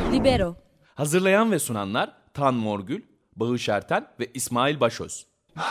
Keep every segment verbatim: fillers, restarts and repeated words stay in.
Libero. Hazırlayan ve sunanlar Tan Morgül, Bağış Erten ve İsmail Başöz.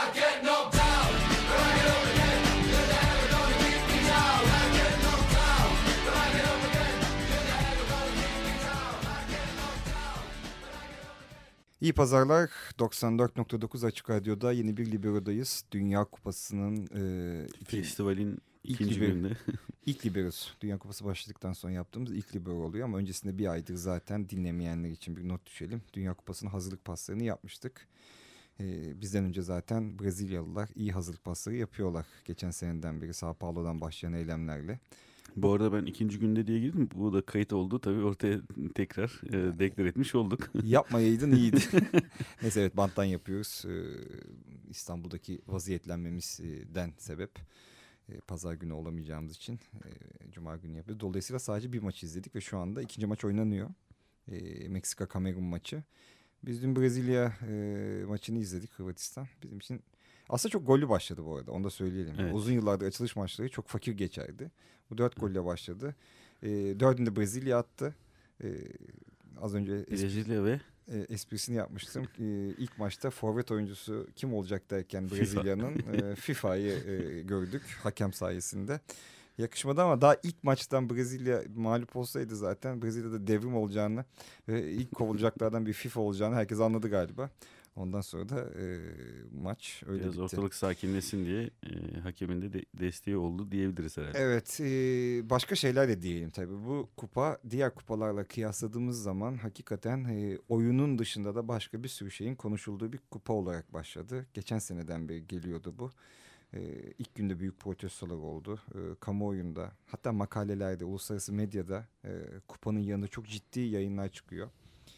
İyi pazarlar. doksan dört nokta dokuz Açık Radyo'da yeni bir Libero'dayız. Dünya Kupası'nın e, iki, festivalin ilk ikinci liber, gününde. ilk Libero'su. Dünya Kupası başladıktan sonra yaptığımız ilk Libero oluyor ama öncesinde bir aydır zaten dinlemeyenler için bir not düşelim. Dünya Kupası'nın hazırlık paslarını yapmıştık. E, bizden önce zaten Brezilyalılar iyi hazırlık pasları yapıyorlar. Geçen seneden beri Sao Paulo'dan başlayan eylemlerle. Bu arada ben ikinci günde diye girdim. Bu da kayıt oldu. Tabii ortaya tekrar e, deklar etmiş olduk. Yapmayaydın iyiydi. Neyse evet, banttan yapıyoruz. Ee, İstanbul'daki vaziyetlenmemizden sebep. Ee, Pazar günü olamayacağımız için e, Cuma günü yapıyoruz. Dolayısıyla sadece bir maç izledik ve şu anda ikinci maç oynanıyor. Ee, Meksika-Kamerun maçı. Biz dün Brezilya e, maçını izledik, Hırvatistan. Bizim için aslında çok gollü başladı bu arada, onu da söyleyelim. Evet. Uzun yıllardır açılış maçları çok fakir geçerdi. Bu dört golle başladı. E, dördünde Brezilya attı. E, az önce Brezilya ve e, esprisini yapmıştım. E, ilk maçta forvet oyuncusu kim olacak derken Brezilya'nın e, FIFA'yı e, gördük hakem sayesinde. Yakışmadı ama daha ilk maçtan Brezilya mağlup olsaydı zaten Brezilya'da devrim olacağını ve ilk kovulacaklardan bir FIFA olacağını herkes anladı galiba. Ondan sonra da e, maç öyle biraz bitti. Ortalık sakinleşsin diye e, hakemin de, de desteği oldu diyebiliriz herhalde. Evet, e, başka şeyler de diyelim tabii. Bu kupa diğer kupalarla kıyasladığımız zaman hakikaten e, oyunun dışında da başka bir sürü şeyin konuşulduğu bir kupa olarak başladı. Geçen seneden beri geliyordu bu. E, ilk günde büyük protestolar oldu. E, kamuoyunda, hatta makalelerde, uluslararası medyada e, kupanın yanında çok ciddi yayınlar çıkıyor.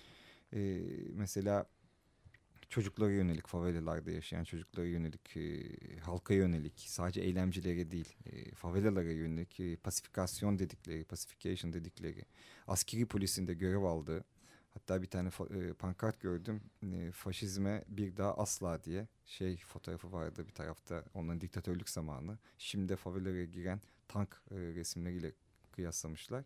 E, mesela çocuklara yönelik, favelalarda yaşayan çocuklara yönelik, e, halka yönelik, sadece eylemcilere değil, e, favelalara yönelik e, pasifikasyon dedikleri, pacification dedikleri, askeri polisin de görev aldığı, hatta bir tane fa- e, pankart gördüm, e, faşizme bir daha asla diye şey fotoğrafı vardı bir tarafta, onların diktatörlük zamanı, şimdi de favelalara giren tank e, resimleriyle kıyaslamışlar.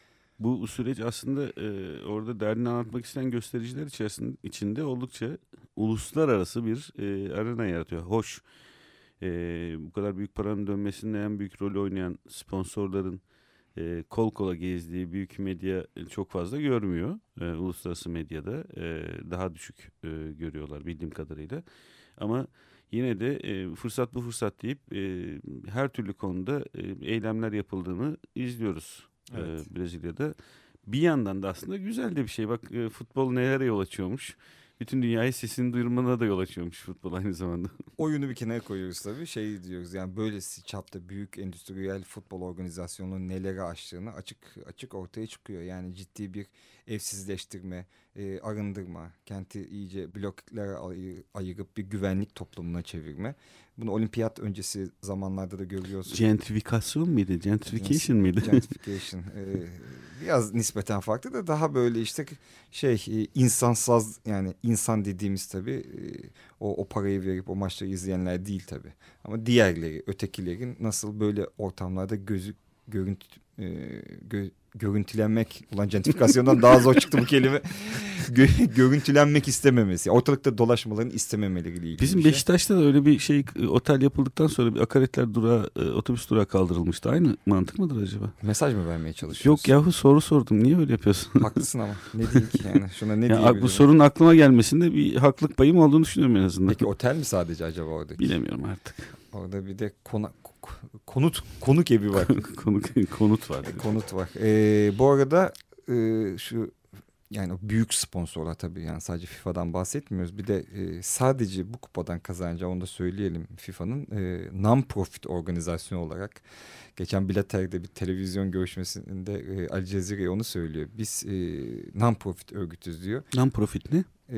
Bu süreç aslında e, orada derdini anlatmak isteyen göstericiler içerisinde içinde oldukça uluslararası bir e, arena yaratıyor. Hoş, e, bu kadar büyük paranın dönmesinde en büyük rol oynayan sponsorların e, kol kola gezdiği büyük medya çok fazla görmüyor. E, uluslararası medyada e, daha düşük e, görüyorlar bildiğim kadarıyla. Ama yine de e, fırsat bu fırsat deyip e, her türlü konuda e, eylemler yapıldığını izliyoruz. Evet. Ee, Brezilya'da. Bir yandan da aslında güzel de bir şey. Bak e, futbol nelere yol açıyormuş. Bütün dünyayı sesini duyurmana da yol açıyormuş futbol aynı zamanda. Oyunu bir kenara koyuyoruz tabii. Şey diyoruz yani, böylesi çapta büyük endüstriyel futbol organizasyonunun neleri aştığını açık açık ortaya çıkıyor. Yani ciddi bir evsizleştirme, e, arındırma, kenti iyice bloklara ayır, ayırıp bir güvenlik toplumuna çevirme. Bunu olimpiyat öncesi zamanlarda da görüyoruz. Gentrifikasyon mıydı? Gentrification mıydı? Gentrification. Ee, biraz nispeten farklı da daha böyle işte şey insansız, yani insan dediğimiz tabii o, o parayı verip o maçları izleyenler değil tabii. Ama diğerleri, ötekilerin nasıl böyle ortamlarda gözü görüntü e, gö, görüntülenmek, ulan gentrifikasyondan daha zor çıktı bu kelime. Gö, görüntülenmek istememesi, ortalıkta dolaşmalarını istememeleriyle ilgili. Bizim şey. Beşiktaş'ta da öyle bir şey, otel yapıldıktan sonra bir akaretler durağı, otobüs durağı kaldırılmıştı. Aynı mantık mıdır acaba? Mesaj mı vermeye çalışıyorsun? Yok yahu, soru sordum. Niye öyle yapıyorsun? Haklısın ama ne diyeyim ki yani, şuna ne ya diyebilirim? bu sorunun aklıma gelmesinde bir haklık payım olduğunu düşünüyorum en azından. Peki otel mi sadece acaba oradaki? Bilemiyorum artık. Orada bir de kona, konut konuk evi var. konuk konut var. konut var. Ee, bu arada e, şu yani büyük sponsorlar tabii, yani sadece FIFA'dan bahsetmiyoruz. Bir de e, sadece bu kupadan kazanacağı, onu da söyleyelim, FIFA'nın e, non-profit organizasyon olarak. Geçen Blater'de bir televizyon görüşmesinde e, Al Jazeera onu söylüyor. Biz e, non-profit örgütüz diyor. Non-profit ne? E,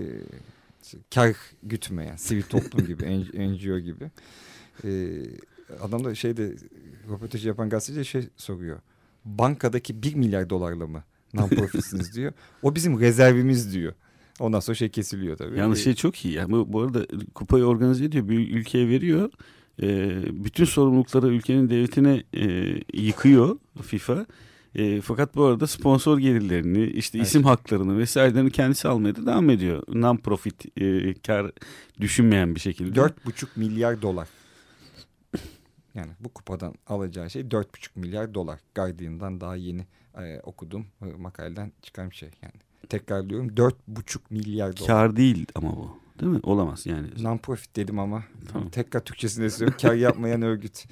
kar gütmeyen, sivil toplum gibi, N G O gibi. E, adam da şeyde röportajı yapan gazeteci şey soruyor. Bankadaki bir milyar dolarla mı non-profitsiniz diyor. O bizim rezervimiz diyor. Ondan sonra şey kesiliyor tabii. Yani şey çok iyi. Yani bu, bu arada kupayı organize ediyor. Bir ülkeye veriyor. E, bütün sorumlulukları ülkenin devletine e, yıkıyor FIFA. E, fakat bu arada sponsor gelirlerini, işte Evet. isim haklarını vesairelerini kendisi almaya da devam ediyor. Non-profit, e, kar düşünmeyen bir şekilde. dört buçuk milyar dolar. Yani bu kupadan alacağı şey dört buçuk milyar dolar. Guardian'dan daha yeni e, okudum. E, makaleden çıkan bir şey yani. Tekrarlıyorum, dört buçuk milyar dolar. Kar değil ama bu. Değil mi? Olamaz yani. Non-profit dedim ama Tamam. tekrar Türkçesini söylüyorum. Kar yapmayan örgüt.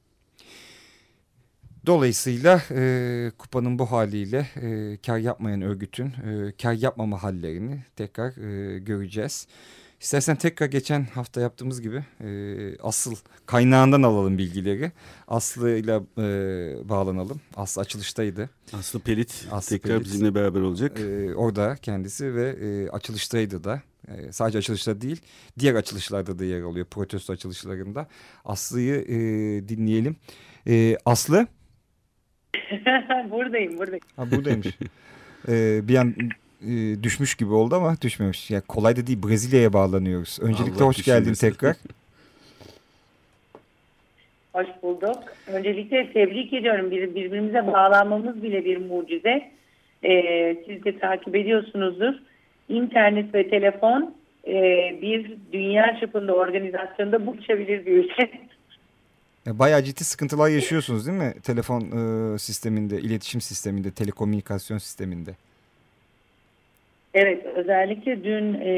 Dolayısıyla e, kupanın bu haliyle e, kar yapmayan örgütün e, kar yapmama hallerini tekrar e, göreceğiz. İstersen tekrar geçen hafta yaptığımız gibi e, asıl kaynağından alalım bilgileri. Aslı'yla e, bağlanalım. Aslı açılıştaydı. Aslı Pelit Aslı tekrar Pelit. bizimle beraber olacak. E, orada kendisi ve e, açılıştaydı da. E, sadece açılışta değil, diğer açılışlarda da yer alıyor. Protesto açılışlarında. Aslı'yı e, dinleyelim. E, Aslı? buradayım, buradayım. Ha, buradaymış. ee, bir an e, düşmüş gibi oldu ama düşmemiş. Yani kolay da değil. Brezilya'ya bağlanıyoruz. Öncelikle Allah hoş geldin düşünmesin. tekrar. Hoş bulduk. Öncelikle tebrik ediyorum. Bir, birbirimize bağlanmamız bile bir mucize. Ee, siz de takip ediyorsunuzdur. İnternet ve telefon e, bir dünya çapında organizasyonda buluşabilir bir ülke. Ya, bayağı ciddi sıkıntılar yaşıyorsunuz değil mi? Telefon e, sisteminde, iletişim sisteminde, telekomünikasyon sisteminde. Evet, özellikle dün e,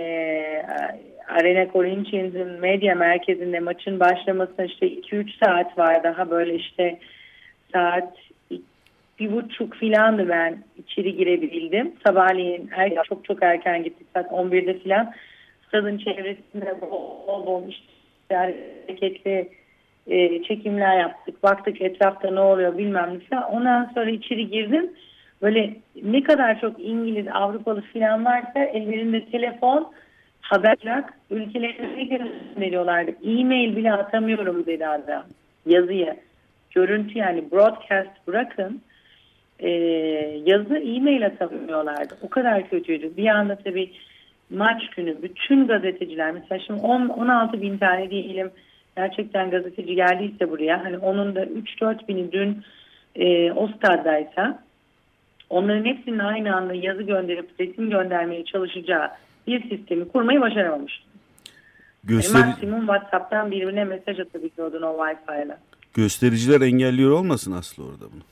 Arena Corinthians'ın medya merkezinde maçın başlamasına işte iki üç saat var, daha böyle işte saat bir buçuk filandı ben içeri girebildim. Sabahleyin er, çok çok erken gittik, saat on birde filan. Stadın çevresinde bol bol işte hareketli e, çekimler yaptık. Baktık etrafta ne oluyor bilmem ne falan. Ondan sonra içeri girdim. Böyle ne kadar çok İngiliz, Avrupalı filan varsa ellerinde telefon, haberler, ülkelerine gönderiyorlardı. E-mail bile atamıyorum dedi adam. Yazıyı, görüntü, yani broadcast bırakın. Ee, yazı, e-mail atamıyorlardı. O kadar kötüydü. Bir anda tabii maç günü bütün gazeteciler, mesela şimdi on on altı bin tane diyelim gerçekten gazeteci geldiyse buraya, hani onun da üç dört bini dün e, o staddaysa, onların hepsinin aynı anda yazı gönderip resim göndermeye çalışacağı bir sistemi kurmayı başaramamış. Gösteri... Yani maksimum WhatsApp'tan birbirine mesaj atabiliyordun o Wi-Fi'yle. Göstericiler engelliyor olmasın Aslı orada bunu?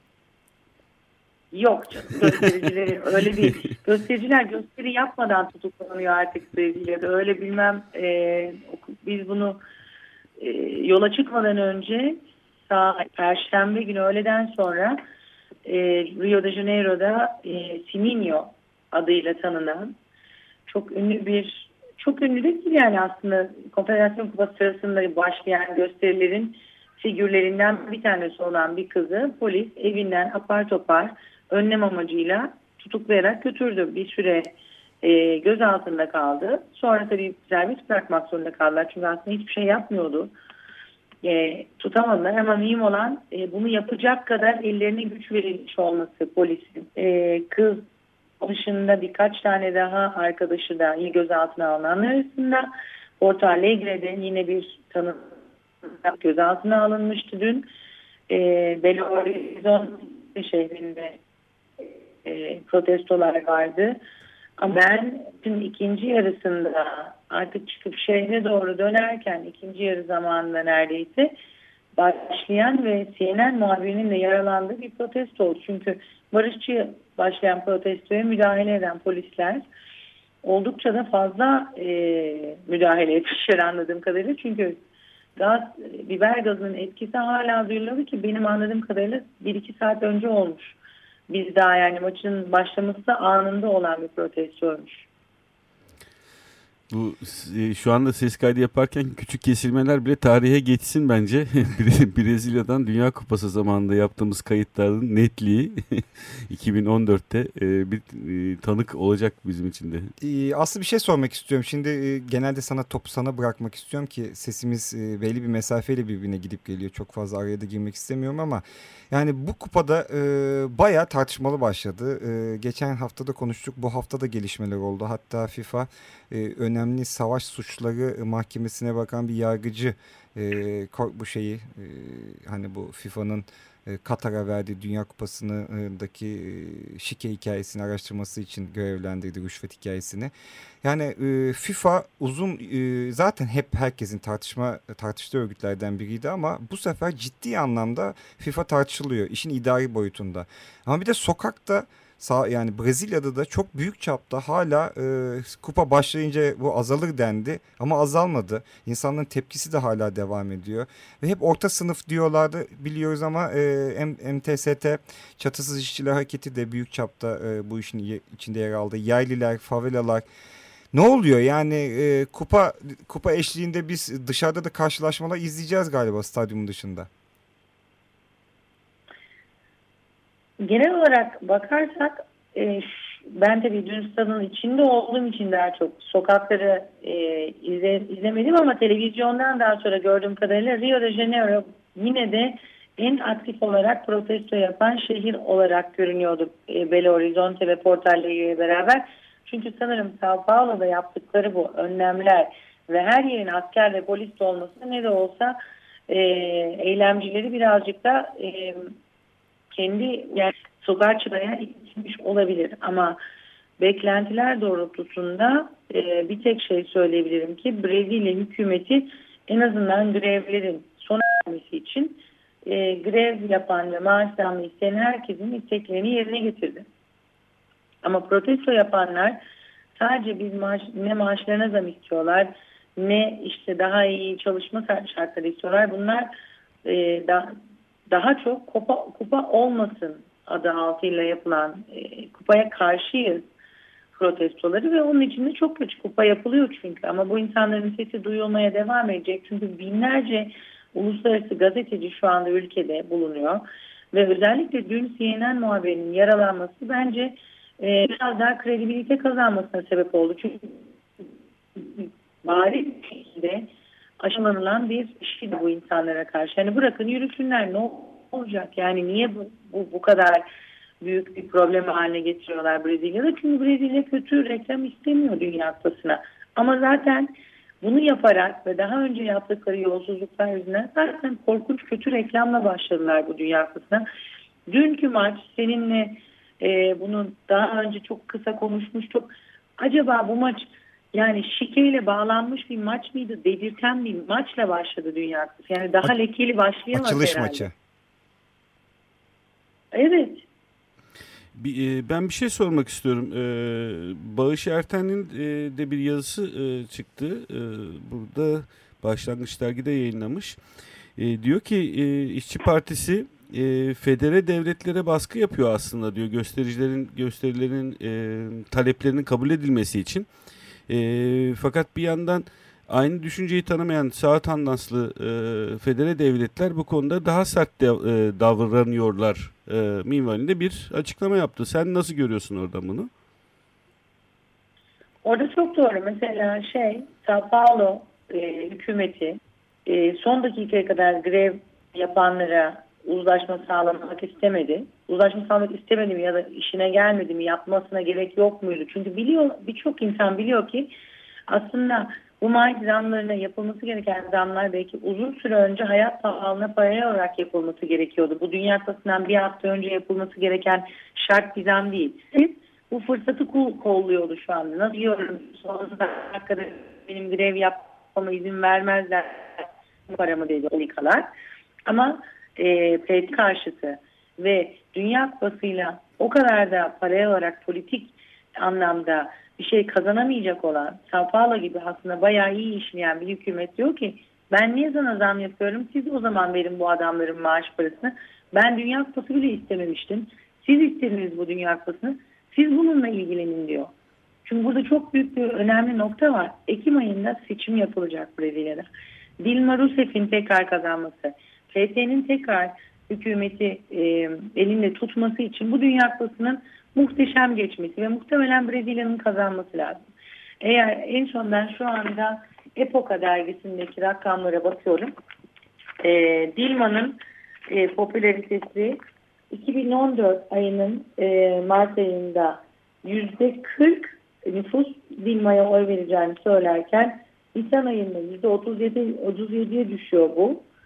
Yok canım, göstericileri öyle değil. Göstericiler gösteri yapmadan tutuklanıyor artık Brezilya'da. Öyle bilmem e, biz bunu e, yola çıkmadan önce sağ, Perşembe günü öğleden sonra e, Rio de Janeiro'da e, Siminho adıyla tanınan çok ünlü bir, çok ünlü değil yani aslında, Konfederasyon Kupası sırasında başlayan gösterilerin figürlerinden bir tanesi olan bir kızı polis evinden apar topar önlem amacıyla tutuklayarak götürdü. Bir süre e, gözaltında kaldı. Sonra tabii serbest bırakmak zorunda kaldılar. Çünkü aslında hiçbir şey yapmıyordu. E, tutamadılar ama mühim olan e, bunu yapacak kadar ellerine güç verilmiş olması polisin. E, kız dışında birkaç tane daha arkadaşı da yine gözaltına alınanlar arasında. Porto Alegre'de yine bir tanı gözaltına alınmıştı dün. E, Belo Horizonte şehrinde e, protestolar vardı. Ama ben tüm ikinci yarısında artık çıkıp şehre doğru dönerken, ikinci yarı zamanında neredeyse başlayan ve C N N muhabirinin de yaralandığı bir protesto oldu. Çünkü barışçı başlayan protestoya müdahale eden polisler oldukça da fazla e, müdahale etmişler anladığım kadarıyla. Çünkü gaz, biber gazının etkisi hala duyuluyor ki benim anladığım kadarıyla bir iki saat önce olmuş. Biz daha yani maçın başlaması da anında olan bir protestoymuş. Bu e, şu anda ses kaydı yaparken küçük kesilmeler bile tarihe geçsin bence. Brezilya'dan Dünya Kupası zamanında yaptığımız kayıtların netliği iki bin on dörtte e, bir e, tanık olacak bizim için de. Ee, Aslı, bir şey sormak istiyorum. Şimdi e, genelde sana topu sana bırakmak istiyorum ki sesimiz e, belli bir mesafeyle birbirine gidip geliyor. Çok fazla araya da girmek istemiyorum ama yani bu kupada e, bayağı tartışmalı başladı. E, geçen hafta da konuştuk. Bu hafta da gelişmeler oldu. Hatta FIFA e, önemli savaş suçları mahkemesine bakan bir yargıcı e, bu şeyi e, hani bu FIFA'nın e, Katar'a verdiği Dünya Kupası'ndaki e, şike hikayesini araştırması için görevlendirdi, rüşvet hikayesini. Yani e, FIFA uzun e, zaten hep herkesin tartışma tartıştığı örgütlerden biriydi ama bu sefer ciddi anlamda FIFA tartışılıyor işin idari boyutunda. Ama bir de sokakta Sağ, yani Brezilya'da da çok büyük çapta hala e, kupa başlayınca bu azalır dendi ama azalmadı. İnsanların tepkisi de hala devam ediyor. Ve hep orta sınıf diyorlardı biliyoruz ama e, M T S T Çatısız İşçiler Hareketi de büyük çapta e, bu işin içinde yer aldı. Yaylılar, favelalar. Ne oluyor yani e, kupa kupa eşliğinde biz dışarıda da karşılaşmalar izleyeceğiz galiba stadyumun dışında. Genel olarak bakarsak e, ben tabii dün stadın içinde olduğum için daha çok sokakları e, izle, izlemedim ama televizyondan daha sonra gördüğüm kadarıyla Rio de Janeiro yine de en aktif olarak protesto yapan şehir olarak görünüyordu e, Belo Horizonte ve Porto Alegre beraber. Çünkü sanırım São Paulo'da yaptıkları bu önlemler ve her yerin asker ve polis olması ne de olsa e, eylemcileri birazcık da e, kendi yani sokağa çıkmaya itmiş olabilir ama beklentiler doğrultusunda e, bir tek şey söyleyebilirim ki Brezilya hükümeti en azından grevlerin sona ermesi için e, grev yapan ve maaş zammı isteyen herkesin isteklerini yerine getirdi. Ama protesto yapanlar sadece biz maaş, ne maaşlarına zam istiyorlar ne işte daha iyi çalışma şartları istiyorlar. Bunlar e, daha Daha çok kupa, kupa olmasın adı altıyla yapılan e, kupaya karşıyız protestoları ve onun için de çok kötü kupa yapılıyor çünkü. Ama bu insanların sesi duyulmaya devam edecek. Çünkü binlerce uluslararası gazeteci şu anda ülkede bulunuyor. Ve özellikle dün C N N muhabirinin yaralanması bence e, biraz daha kredibilite kazanmasına sebep oldu. Çünkü bariz bir şekilde aşılanılan bir şey bu insanlara karşı. Yani bırakın yürüsünler ne olacak? Yani niye bu, bu, bu kadar büyük bir problem haline getiriyorlar Brezilya'da? Çünkü Brezilya kötü reklam istemiyor Dünya Kupası'na. Ama zaten bunu yaparak ve daha önce yaptıkları yolsuzluklar yüzünden zaten korkunç kötü reklamla başladılar bu Dünya Kupası'na. Dünkü maç seninle e, bunu daha önce çok kısa konuşmuştuk. Acaba bu maç yani şikeyle bağlanmış bir maç mıydı? Dedirten bir maçla başladı Dünya Kupası. Yani daha A- lekeli başlayamaz Açılış herhalde. maçı. Evet. Bir, e, ben bir şey sormak istiyorum. E, Bağış Erten'in e, de bir yazısı e, çıktı. E, burada Başlangıç Dergi'de yayınlamış. E, diyor ki e, İşçi Partisi e, federe devletlere baskı yapıyor aslında diyor. Göstericilerin gösterilerin e, taleplerinin kabul edilmesi için. E, fakat bir yandan aynı düşünceyi tanımayan sağ tandanslı e, federe devletler bu konuda daha sert de, e, davranıyorlar e, minvalinde bir açıklama yaptı. Sen nasıl görüyorsun orada bunu? Orada çok doğru. Mesela şey São Paulo e, hükümeti e, son dakikaya kadar grev yapanlara uzlaşma sağlamak istemedi. Uzlaşma sağlamak istemedi mi ya da işine gelmedi mi, yapmasına gerek yok muydu? Çünkü biliyor, birçok insan biliyor ki aslında bu maaş zamlarına yapılması gereken zamlar belki uzun süre önce hayat pahalılığına paralel olarak yapılması gerekiyordu. Bu Dünya Kupası'ndan bir hafta önce yapılması gereken şart bir zam değil. Siz bu fırsatı kolluyordu şu anda. Nasıl diyorum son dakikada benim grev yapmama izin vermezler paramı dedi olikalar. Ama e, P T karşıtı ve Dünya Kupası'yla o kadar da paralel olarak politik anlamda bir şey kazanamayacak olan São Paulo gibi aslında bayağı iyi işleyen bir hükümet diyor ki ben niye sana zam yapıyorum? Siz o zaman verin bu adamların maaş parasını. Ben Dünya Kupası bile istememiştim. Siz istediniz bu Dünya Kupası'nı. Siz bununla ilgilenin diyor. Çünkü burada çok büyük bir önemli nokta var. Ekim ayında seçim yapılacak Brezilya'da. Dilma Rousseff'in tekrar kazanması, P T'nin tekrar hükümeti e, elinde tutması için bu Dünya Kupası'nın muhteşem geçmesi ve muhtemelen Brezilya'nın kazanması lazım. Eğer en son ben şu anda Epoca dergisindeki rakamlara bakıyorum. E, Dilma'nın e, popülaritesi iki bin on dört ayının e, Mart ayında yüzde kırk nüfus Dilma'ya oy vereceğini söylerken Nisan ayında yüzde otuz yedi, otuz yediye düşüyor bu.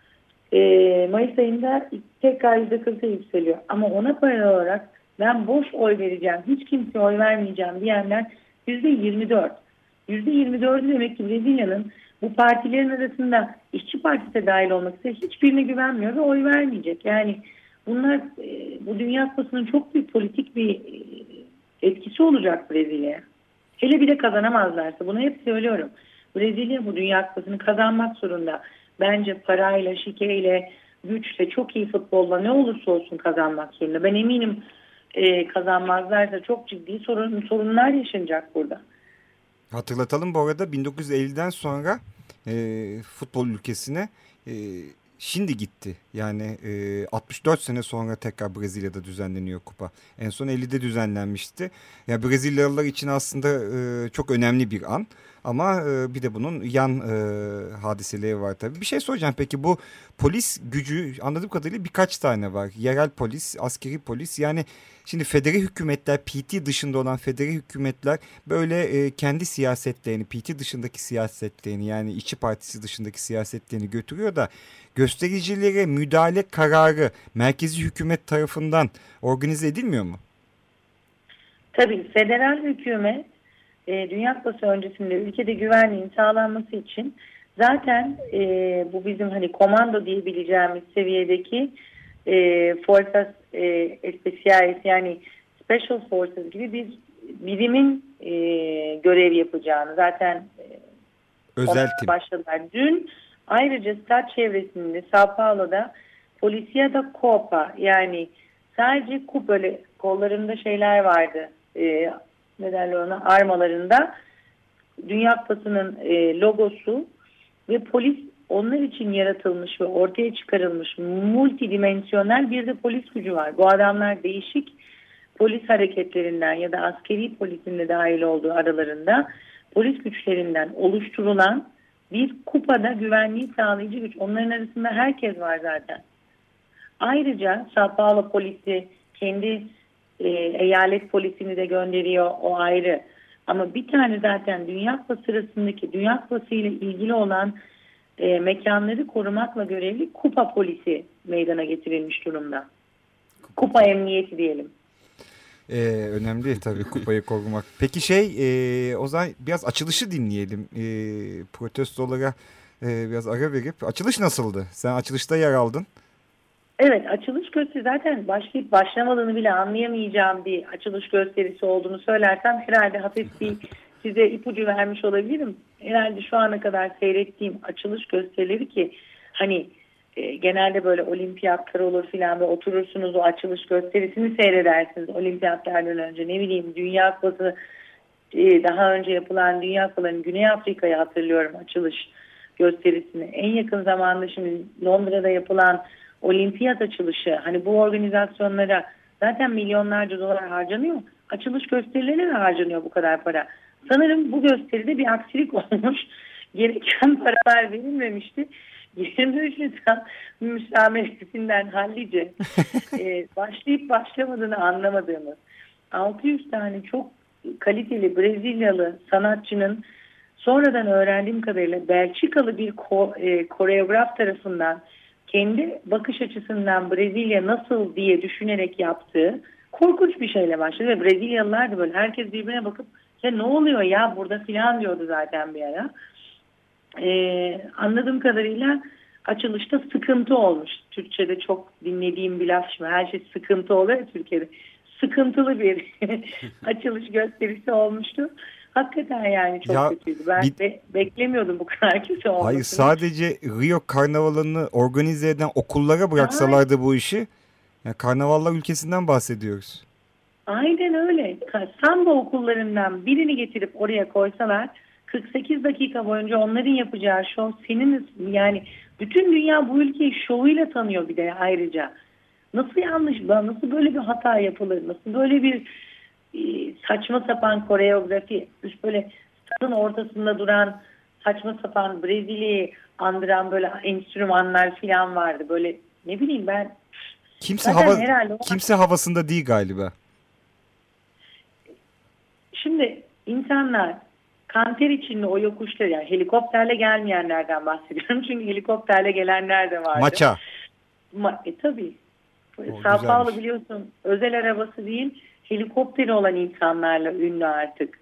e, Mayıs ayında tekrar yüzde kırka yükseliyor. Ama ona paralel olarak ben boş oy vereceğim, hiç kimseye oy vermeyeceğim diyenler yüzde yirmi dört. yüzde yirmi dördü demek ki Brezilya'nın bu partilerin arasında İşçi Partisi de dahil olmak üzere hiçbirine güvenmiyor ve oy vermeyecek. Yani bunlar e, bu Dünya Kupası'nın çok büyük politik bir e, etkisi olacak Brezilya'ya. Hele bir de kazanamazlarsa, bunu hep söylüyorum. Brezilya bu Dünya Kupası'nı kazanmak zorunda. Bence parayla, şikeyle, güçle, çok iyi futbolla ne olursa olsun kazanmak zorunda. Ben eminim e, kazanmazlarsa çok ciddi sorun, sorunlar yaşanacak burada. Hatırlatalım bu arada bin dokuz yüz elliden sonra e, futbol ülkesine e, şimdi gitti. Yani e, altmış dört sene sonra tekrar Brezilya'da düzenleniyor kupa. En son ellide düzenlenmişti. Yani Brezilyalılar için aslında e, çok önemli bir an. Ama e, bir de bunun yan e, hadiseleri var tabii. Bir şey soracağım, peki bu polis gücü anladığım kadarıyla birkaç tane var. Yerel polis, askeri polis, yani şimdi federe hükümetler, P T dışında olan federe hükümetler böyle e, kendi siyasetlerini, P T dışındaki siyasetlerini, yani İşçi Partisi dışındaki siyasetlerini götürüyor da göstericilere müdahale kararı merkezi hükümet tarafından organize edilmiyor mu? Tabii federal hükümet e, Dünya Kupası öncesinde ülkede güvenliğin sağlanması için zaten e, bu bizim hani komando diyebileceğimiz seviyedeki e, Fuerzas e, Especiales, yani Special Forces gibi bir birimin e, görev yapacağını zaten e, özel tim başladılar. Dün ayrıca stat çevresinde Sao Paulo'da Polícia da Copa, yani sadece kup, böyle kollarında şeyler vardı. E, ne derler ona, armalarında Dünya Kupası'nın e, logosu ve polis onlar için yaratılmış ve ortaya çıkarılmış multidimensionel bir de polis gücü var. Bu adamlar değişik polis hareketlerinden ya da askeri polisin de dahil olduğu aralarında polis güçlerinden oluşturulan bir kupada güvenliği sağlayıcı güç. Onların arasında herkes var zaten. Ayrıca Sao Paulo polisi kendi e, eyalet polisini de gönderiyor, o ayrı. Ama bir tane zaten Dünya Kupası sırasındaki Dünya Kupası ile ilgili olan e, mekanları korumakla görevli kupa polisi meydana getirilmiş durumda. Kupa emniyeti diyelim. Ee, önemli tabii kupayı korumak. Peki şey e, o zaman biraz açılışı dinleyelim. E, protestolara e, biraz ara verip. Açılış nasıldı? Sen açılışta yer aldın. Evet, açılış gösterisi zaten başlayıp başlamadığını bile anlayamayacağım bir açılış gösterisi olduğunu söylersem herhalde hafif bir size ipucu vermiş olabilirim. Herhalde şu ana kadar seyrettiğim açılış gösterileri, ki hani e, genelde böyle olimpiyatlar olur filan ve oturursunuz o açılış gösterisini seyredersiniz olimpiyatlardan önce, ne bileyim Dünya Kupası, e, daha önce yapılan Dünya Kupalarının Güney Afrika'yı hatırlıyorum açılış gösterisini. En yakın zamanda şimdi Londra'da yapılan olimpiyat açılışı, hani bu organizasyonlara zaten milyonlarca dolar harcanıyor. Açılış gösterilerine de harcanıyor bu kadar para. Sanırım bu gösteride bir aksilik olmuş. Gereken paralar verilmemişti. yirmi üç Nisan müsameresinden hallice e, başlayıp başlamadığını anlamadığımız altı yüz tane çok kaliteli Brezilyalı sanatçının sonradan öğrendiğim kadarıyla Belçikalı bir ko, e, koreograf tarafından kendi bakış açısından Brezilya nasıl diye düşünerek yaptığı korkunç bir şeyle başladı. Ve Brezilyalılar da böyle herkes birbirine bakıp ya ne oluyor ya burada filan diyordu zaten bir ara. Ee, anladığım kadarıyla açılışta sıkıntı olmuş. Türkçe'de çok dinlediğim bir laf, şimdi her şey sıkıntı oluyor ya Türkiye'de. Sıkıntılı bir açılış gösterisi olmuştu. Hakikaten yani çok ya, kötüydü. Ben bir... be- beklemiyordum bu kadar kötü olmasını. Hayır, sadece Rio Karnavalı'nı organize eden okullara bıraksalardı Ay. bu işi. Yani karnavallar ülkesinden bahsediyoruz. Aynen öyle. Samba okullarından birini getirip oraya koysalar kırk sekiz dakika boyunca onların yapacağı şov senin, yani bütün dünya bu ülkeyi şovuyla tanıyor bir de ayrıca. Nasıl yanlış, nasıl böyle bir hata yapılır, nasıl böyle bir saçma sapan koreografi, üst böyle stadın ortasında duran saçma sapan Brezilya'yı andıran böyle enstrümanlar falan vardı. Böyle ne bileyim ben. Kimse hava kimse havasında değil galiba. Şimdi insanlar kanter içinde o yokuşlar, yani helikopterle gelmeyenlerden bahsediyorum. Çünkü helikopterle gelenler de vardı. Maça. Ma e tabii. O, Sao Paulo güzelmiş. biliyorsun özel arabası değil, helikopteri olan insanlarla ünlü artık.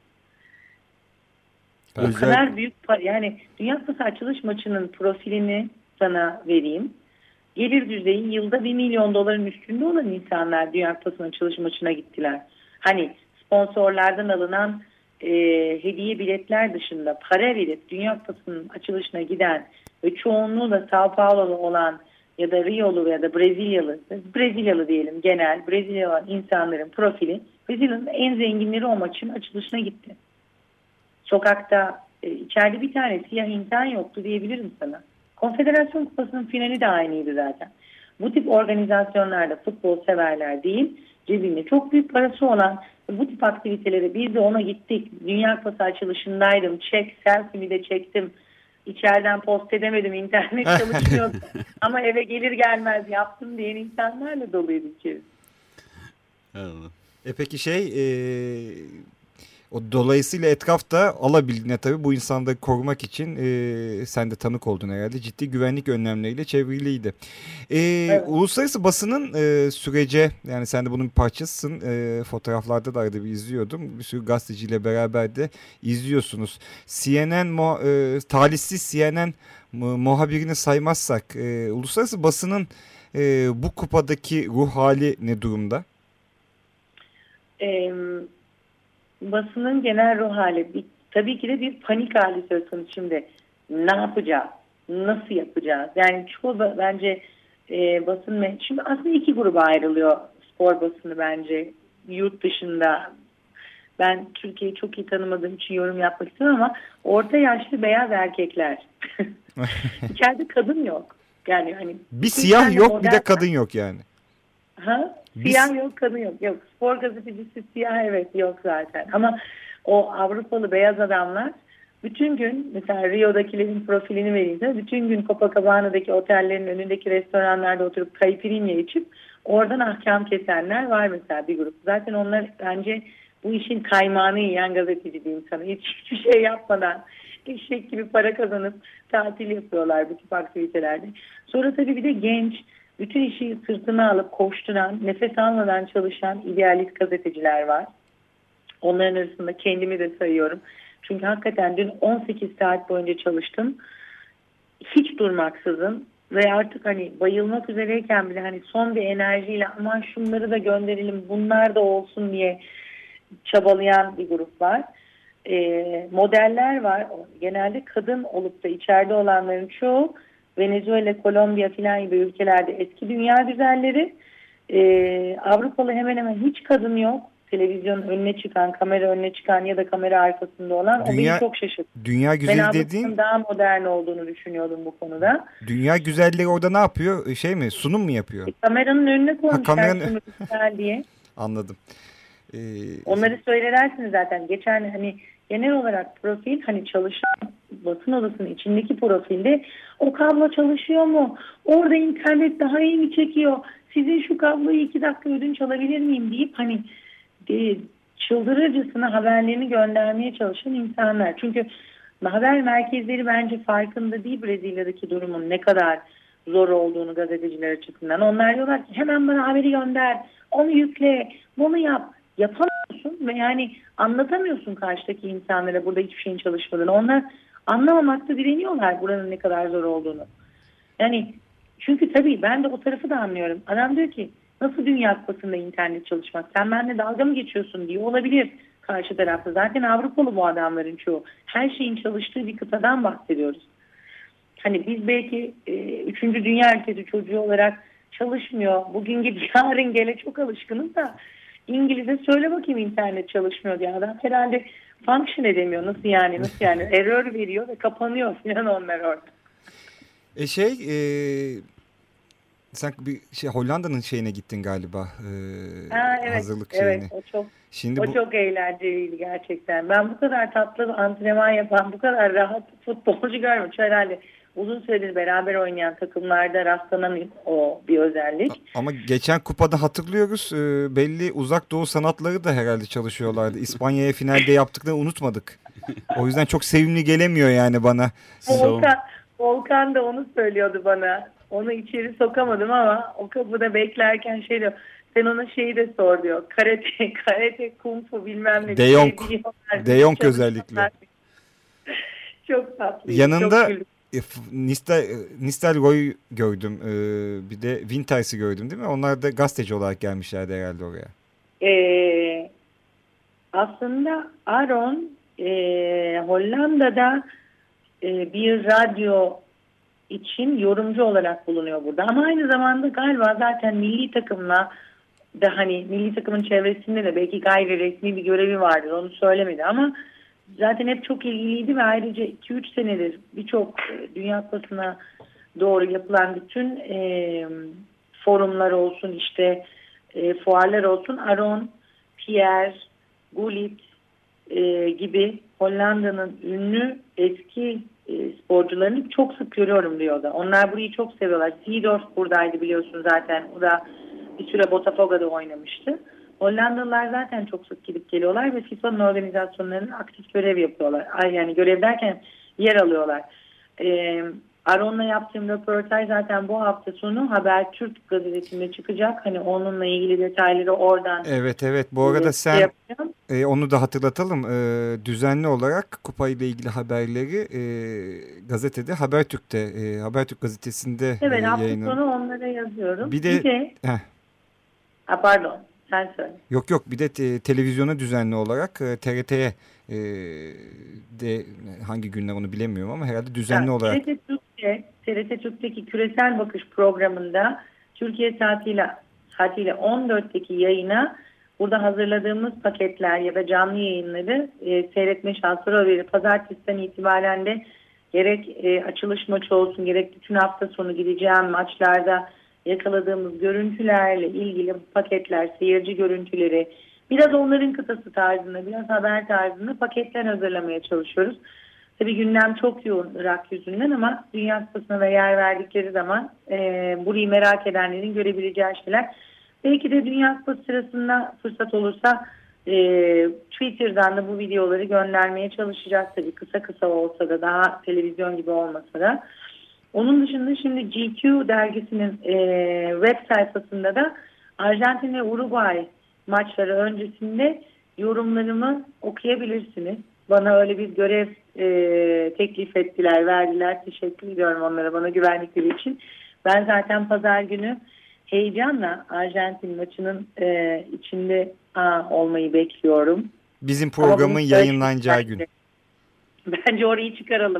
O Özel- kadar büyük pa- yani Dünya Kupası açılış maçının profilini sana vereyim. Gelir düzeyi yılda bir milyon doların üstünde olan insanlar Dünya Kupası'nın açılış maçına gittiler. Hani sponsorlardan alınan e, hediye biletler dışında para verip Dünya Kupası'nın açılışına giden ve çoğunluğu da Sao Paulo'lu olan ya da Rio'lu ya da Brezilyalı, Brezilyalı diyelim genel, Brezilyalı olan insanların profili Brezilya'nın en zenginleri o maçın açılışına gitti. Sokakta e, içeride bir tane siyah insan yoktu diyebilirim sana. Konfederasyon Kupası'nın finali de aynıydı zaten. Bu tip organizasyonlarda futbol severler değil, cebinde çok büyük parası olan bu tip aktivitelere biz de ona gittik. Dünya Kupası açılışındaydım, çek, selfie'mi de çektim. İçeriden post edemedim, internet çalışmıyordu. Ama eve gelir gelmez yaptım diyen insanlarla doluydu içeri. Anladım. E peki şey e, o dolayısıyla etrafta alabildiğine tabii bu insanları korumak için e, sen de tanık oldun herhalde, ciddi güvenlik önlemleriyle çevriliydi. E, Evet. Uluslararası basının e, sürece, yani sen de bunun bir parçasısın, e, fotoğraflarda da arada bir izliyordum, bir sürü gazeteciyle beraber de izliyorsunuz. C N N muha- e, talihsiz C N N mu- muhabirini saymazsak e, uluslararası basının e, bu kupadaki ruh hali ne durumda? Ee, basının genel ruh hali bir, tabii ki de bir panik hali söz konusu. Şimdi ne yapacağız? Nasıl yapacağız? Yani çoğu da bence e, basın ve şimdi aslında iki gruba ayrılıyor spor basını bence yurt dışında. Ben Türkiye'yi çok iyi tanımadığım için yorum yapmak istiyorum ama orta yaşlı beyaz erkekler. İçeride kadın yok. Yani hani Bir siyah yok, bir de modern- kadın yok yani. Ha? Biz- Siyah yok, kadın yok. Yok, spor gazetecisi siyah evet yok zaten. Ama o Avrupalı beyaz adamlar bütün gün, mesela Rio'dakilerin profilini vereyim de, bütün gün Copacabana'daki otellerin önündeki restoranlarda oturup caipirinha içip oradan ahkam kesenler var mesela bir grup. Zaten onlar bence bu işin kaymağını yiyen gazeteci diyeyim sana. Hiç, hiçbir şey yapmadan eşek gibi para kazanıp tatil yapıyorlar bu tip aktivitelerde. Sonra tabii bir de genç, bütün işi sırtına alıp koşturan, nefes almadan çalışan idealist gazeteciler var. Onların arasında kendimi de sayıyorum. Çünkü hakikaten dün on sekiz saat boyunca çalıştım. Hiç durmaksızın ve artık hani bayılmak üzereyken bile hani son bir enerjiyle aman şunları da gönderelim, bunlar da olsun diye çabalayan bir grup var. E, modeller var. Genelde kadın olup da içeride olanların çoğu Venezuela, Kolombiya filan gibi ülkelerde eski dünya güzelleri. Ee, Avrupalı hemen hemen hiç kadın yok. Televizyonun önüne çıkan, kamera önüne çıkan ya da kamera arkasında olan. Dünya- o beni çok şaşırttı. Dünya Ben güzeli Avrupa'nın dediğin, daha modern olduğunu düşünüyordum bu konuda. dünya güzelleri orada ne yapıyor? Şey mi? Sunum mu yapıyor? E, kameranın önüne koymuşlar kameranın- şunu güzel diye. Anladım. Ee, Onları söylersiniz zaten. Geçen hani genel olarak profil, hani çalışan basın odasının içindeki profilde o kablo çalışıyor mu? Orada internet daha iyi mi çekiyor? Sizin şu kabloyu iki dakika ödünç alabilir miyim deyip hani e, çıldırırcasına haberlerini göndermeye çalışan insanlar. Çünkü haber merkezleri bence farkında değil Brezilya'daki durumun ne kadar zor olduğunu gazeteciler açısından. Onlar diyorlar ki hemen bana haberi gönder, onu yükle, bunu yap. Yapamıyorsun ve yani anlatamıyorsun karşıdaki insanlara burada hiçbir şeyin çalışmadığını. Onlar anlamamakta direniyorlar buranın ne kadar zor olduğunu. Yani çünkü tabii ben de o tarafı da anlıyorum. Adam diyor ki nasıl Dünya Kupası'nda internet çalışmak? Sen benimle dalga mı geçiyorsun diye olabilir karşı tarafta. Zaten Avrupalı bu adamların çoğu. Her şeyin çalıştığı bir kıtadan bahsediyoruz. Hani biz belki e, üçüncü dünya ülkesi çocuğu olarak çalışmıyor. Bugün git yarın gele çok alışkınız da İngilizce söyle bakayım internet çalışmıyor diye adam herhalde function edemiyor. Nasıl yani? Nasıl yani? Error veriyor ve kapanıyor falan onlar orada. E şey, e, sen bir şey Hollanda'nın şeyine gittin galiba. E, Ha, evet, hazırlık evet, şeyine. o çok Şimdi o bu, çok eğlenceliydi gerçekten. Ben bu kadar tatlı antrenman yapan, bu kadar rahat futbolcu görmedim. Herhalde uzun süredir beraber oynayan takımlarda rastlanan o bir özellik. ama geçen kupada hatırlıyoruz, e, belli uzak doğu sanatları da herhalde çalışıyorlardı. İspanya'ya finalde yaptıklarını unutmadık. O yüzden çok sevimli gelemiyor yani bana. Volkan, Volkan da onu söylüyordu bana. Onu içeri sokamadım ama o kapıda beklerken şey diyor. Sen ona şeyi de sor diyor. Karate, karate, kung fu bilmem ne. De Jong. Şey De Jong özellikle. Çok tatlı. Yanında çok Nistel, Nistelrooy gördüm. Ee, bir de Winters'i gördüm değil mi? Onlar da gazeteci olarak gelmişlerdi herhalde oraya. Ee, aslında Aron e, Hollanda'da e, bir radyo için yorumcu olarak bulunuyor burada. Ama aynı zamanda galiba zaten milli takımla da hani milli takımın çevresinde de belki gayri resmi bir görevi vardır. Onu söylemedi ama zaten hep çok ilgiliydi ve ayrıca iki üç senedir birçok Dünya Kupası'na doğru yapılan bütün e, forumlar olsun işte e, fuarlar olsun Aron, Pierre, Gullit e, gibi Hollanda'nın ünlü eski e, sporcularını çok sık görüyorum diyor da. Onlar burayı çok seviyorlar. Seedorf buradaydı biliyorsun zaten. O da bir süre Botafogo'da oynamıştı. Hollandalılar zaten çok sık gidip geliyorlar ve FIFA'nın organizasyonlarının aktif görev yapıyorlar. Ay yani görev derken yer alıyorlar. Ee, Aron'la yaptığım röportaj zaten bu hafta sonu Habertürk gazetesinde çıkacak. Hani onunla ilgili detayları oradan. Evet evet bu arada sen e, onu da hatırlatalım. E, düzenli olarak kupayla ilgili haberleri e, gazetede Habertürk'te e, Habertürk gazetesinde evet, e, hafta yayınlanıyor. sonu onlara yazıyorum. Bir de, bir de ha, pardon sen söyle. Yok yok bir de te, televizyona düzenli olarak e, T R T'ye e, de hangi günler onu bilemiyorum ama herhalde düzenli yani, olarak. T R T Türk'te, T R T Türk'teki Küresel Bakış programında Türkiye saatiyle saatiyle on dörtteki yayına burada hazırladığımız paketler ya da canlı yayınları e, seyretme şansları verir. Pazartesiden itibaren de gerek e, açılış maçı olsun gerek bütün hafta sonu gideceğim maçlarda yakaladığımız görüntülerle ilgili paketler, seyirci görüntüleri, biraz onların kıtası tarzında, biraz haber tarzında paketler hazırlamaya çalışıyoruz. Tabii gündem çok yoğun Irak yüzünden ama Dünya Kupası'na da yer verdikleri zaman e, burayı merak edenlerin görebileceği şeyler. Belki de Dünya Kupası sırasında fırsat olursa e, Twitter'dan da bu videoları göndermeye çalışacağız. Tabii kısa kısa olsa da daha televizyon gibi olmasa da. Onun dışında şimdi G Q dergisinin e, web sayfasında da Arjantin ve Uruguay maçları öncesinde yorumlarımı okuyabilirsiniz. Bana öyle bir görev e, teklif ettiler, verdiler. Teşekkür ediyorum onlara bana güvendikleri için. Ben zaten pazar günü heyecanla Arjantin maçının e, içinde a, olmayı bekliyorum. Bizim programın yayınlanacağı gün. Bence orayı çıkaralım.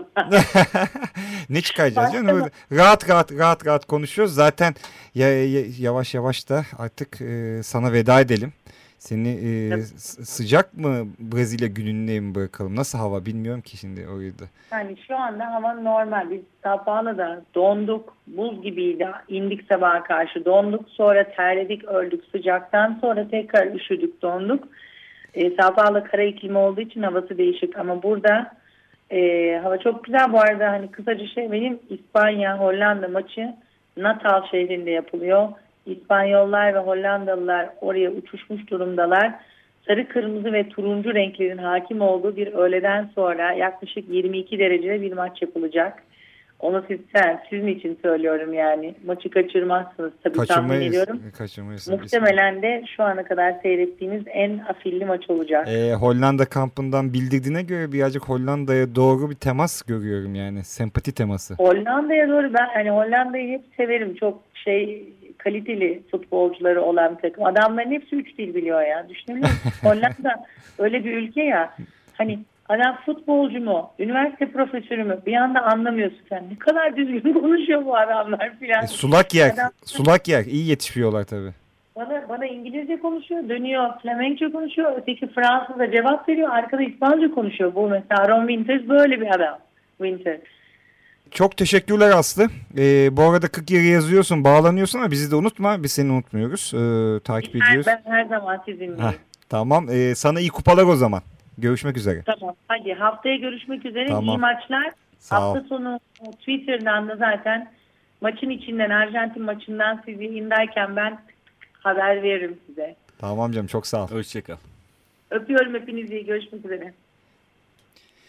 Ne çıkaracağız canım? Rahat rahat rahat rahat konuşuyoruz. Zaten ya, ya, yavaş yavaş da artık e, sana veda edelim. Seni e, evet. Sıcak mı Brezilya gününe mi bırakalım? Nasıl hava bilmiyorum ki şimdi orayı da. Yani şu anda hava normal. Biz Sao Paulo'da donduk. Buz gibiydi. İndik sabaha karşı donduk. Sonra terledik öldük sıcaktan. Sonra tekrar üşüdük donduk. E, Sao Paulo kara iklimi olduğu için havası değişik. Ama burada e, hava çok güzel. Bu arada hani kısaca şey benim İspanya Hollanda maçı Natal şehrinde yapılıyor. İspanyollar ve Hollandalılar oraya uçuşmuş durumdalar. Sarı, kırmızı ve turuncu renklerin hakim olduğu bir öğleden sonra yaklaşık yirmi iki derecede bir maç yapılacak. Onu siz, sen, sizin için söylüyorum yani. Maçı kaçırmazsınız tabii tahmin ediyorum. Kaçırmayız. Muhtemelen de şu ana kadar seyrettiğiniz en afilli maç olacak. Ee, Hollanda kampından bildirdiğine göre birazcık Hollanda'ya doğru bir temas görüyorum yani. Sempati teması. Hollanda'ya doğru ben hani Hollanda'yı hep severim. Çok şey kaliteli futbolcuları olan bir takım. Adamların hepsi üç dil biliyor ya. Düşünebiliyor musun? Hollanda öyle bir ülke ya. Hani adam futbolcu mu? Üniversite profesörü mü? Bir anda anlamıyorsun sen. Ne kadar düzgün konuşuyor bu adamlar filan. E, sulak yer. Adam, sulak yer. İyi yetişiyorlar tabii. Bana, bana İngilizce konuşuyor. Dönüyor. Flemenkçe konuşuyor. Öteki Fransızca cevap veriyor. Arkada İspanyolca konuşuyor. Bu mesela Ron Winters böyle bir adam. Winter. Çok teşekkürler Aslı. Ee, bu arada kırk yeri yazıyorsun, bağlanıyorsun ama bizi de unutma. Biz seni unutmuyoruz. Ee, takip ben, ediyoruz. Ben her zaman sizinleyim. Heh, tamam. Ee, sana iyi kupalar o zaman. Görüşmek üzere. Tamam. Hadi haftaya görüşmek üzere. Tamam. İyi maçlar. Sağ Hafta ol. sonu Twitter'dan da zaten maçın içinden Arjantin maçından siz yayındayken ben haber veririm size. Tamam canım çok sağ ol. Hoşçakal. Öpüyorum hepinizi. Görüşmek üzere.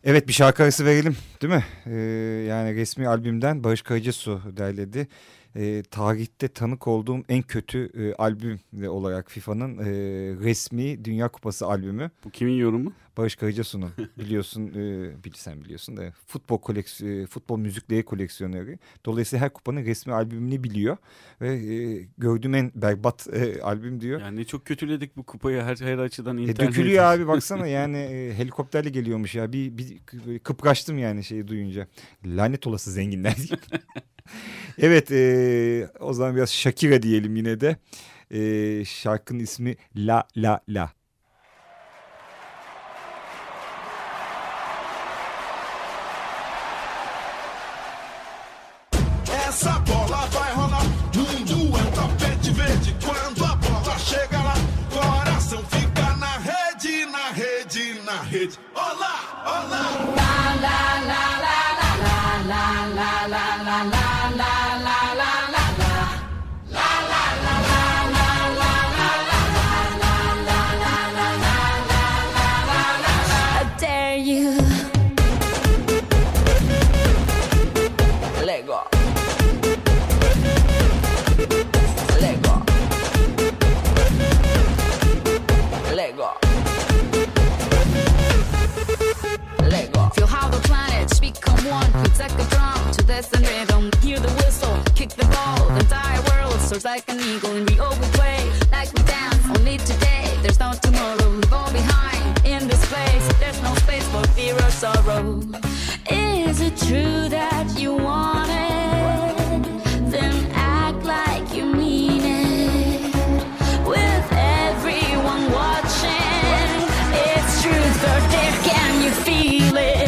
Evet, bir şarkı arası verelim değil mi? Ee, yani resmi albümden Barış Karacasu derledi. E, tarihte tanık olduğum en kötü e, albüm olarak FIFA'nın e, resmi Dünya Kupası albümü. Bu kimin yorumu? Barış Karacasu'nun, biliyorsun, e, bilsen biliyorsun da futbol koleksiyon, futbol müzikleri koleksiyoneri. Dolayısıyla her kupanın resmi albümünü biliyor ve e, gördüğüm en berbat e, albüm diyor. Yani çok kötüledik bu kupayı her her açıdan. E, dökülüyor abi, baksana yani e, helikopterle geliyormuş ya. Bir, bir kıpraştım yani şeyi duyunca. Lanet olası zenginler. Evet, e, o zaman biraz Shakira diyelim yine de. E, şarkının ismi La La La. Essa bola vai rolar, mundo é um tapete verde. Quando a bola chega lá, coração fica na rede, na rede, na rede. Olá, olá. La la la la la la la la la la. And rhythm, hear the whistle, kick the ball, the entire world soars like an eagle, and we all play like we dance. Only today, there's no tomorrow. We fall behind in this place. There's no space for fear or sorrow. Is it true that you want it? Then act like you mean it. With everyone watching, it's truth or dare. Can you feel it?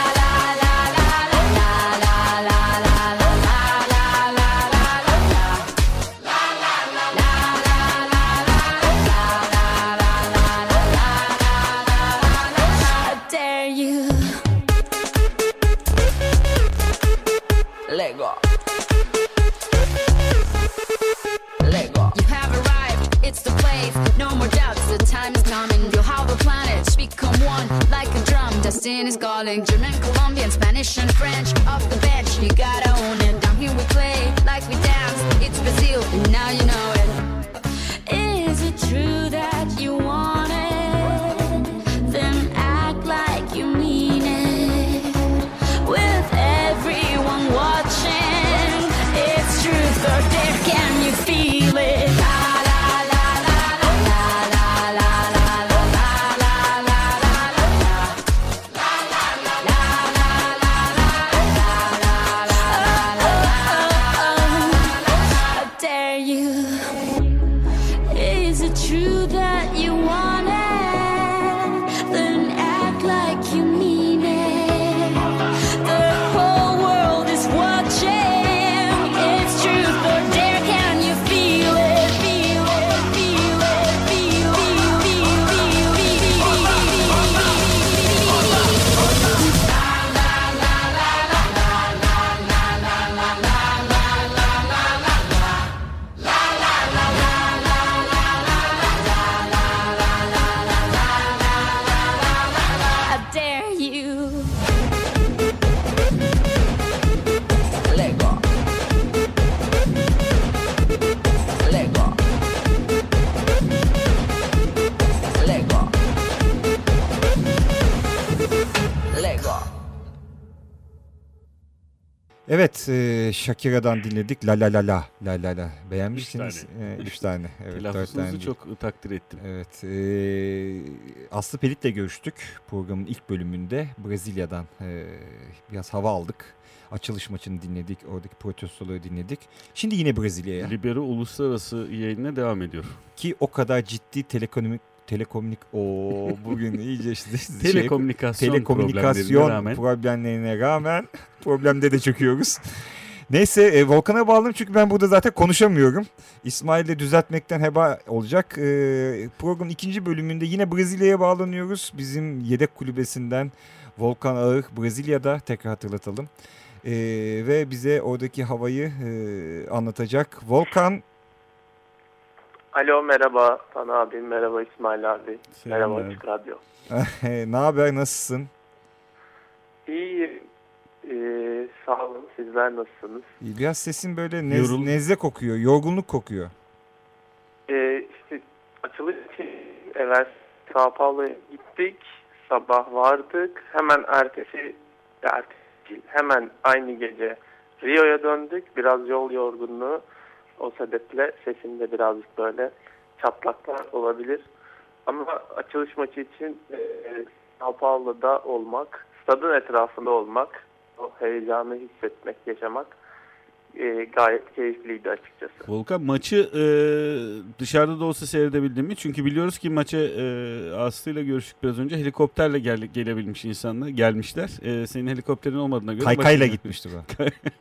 Destiny is calling. German, Colombian, Spanish and French. Off the bench, you gotta own it. Down here we play like we dance. It's Brazil, and now you know it. Is it true that you want it? Then act like you mean it. With everyone watching, it's truth or dare. Can you feel it? Evet, e, Shakira'dan dinledik. La la la la la la la. Beğenmişsiniz? Üç tane. E, üç tane. Evet, dört tane. Çok takdir ettim. Evet. E, Aslı Pelit'le görüştük programın ilk bölümünde. Brezilya'dan e, biraz hava aldık. Açılış maçını dinledik. Oradaki protestoları dinledik. Şimdi yine Brezilya'ya. Libero uluslararası yayınına devam ediyor. Ki o kadar ciddi telekomik telekomünik o bugün iyice işte telekomünikasyon, şey, telekomünikasyon problemlerine rağmen, problemlerine rağmen problemde de çöküyoruz. Neyse, e, Volkan'a bağladım çünkü ben burada zaten konuşamıyorum. İsmail'le düzeltmekten heba olacak. E, programın ikinci bölümünde yine Brezilya'ya bağlanıyoruz. Bizim yedek kulübesinden Volkan Ağır Brezilya'da, tekrar hatırlatalım. E, ve bize oradaki havayı e, anlatacak. Volkan. Alo, merhaba Tan abi, merhaba İsmail abi, Selamlar. merhaba Açık Radyo. Ne haber, nasılsın? İyi, ee, sağ olun. Sizler nasılsınız? Biraz sesin böyle nez, Yorul- nezle kokuyor, yorgunluk kokuyor. Ee, işte açılış için evvel Sao Paulo'ya gittik. Sabah vardık. Hemen ertesi, ertesi değil, hemen aynı gece Rio'ya döndük. Biraz yol yorgunluğu. O sebeple sesimde birazcık böyle çatlaklar olabilir. Ama açılış maçı için e, Sao Paulo'da olmak, stadın etrafında olmak, o heyecanı hissetmek, yaşamak e, gayet keyifliydi açıkçası. Volkan, maçı e, dışarıda da olsa seyredebildin mi? Çünkü biliyoruz ki maça e, Aslı'yla görüştük biraz önce. Helikopterle gel, gelebilmiş insanlar, gelmişler. E, senin helikopterin olmadığına göre... Kaykayla maçın- gitmişti bu.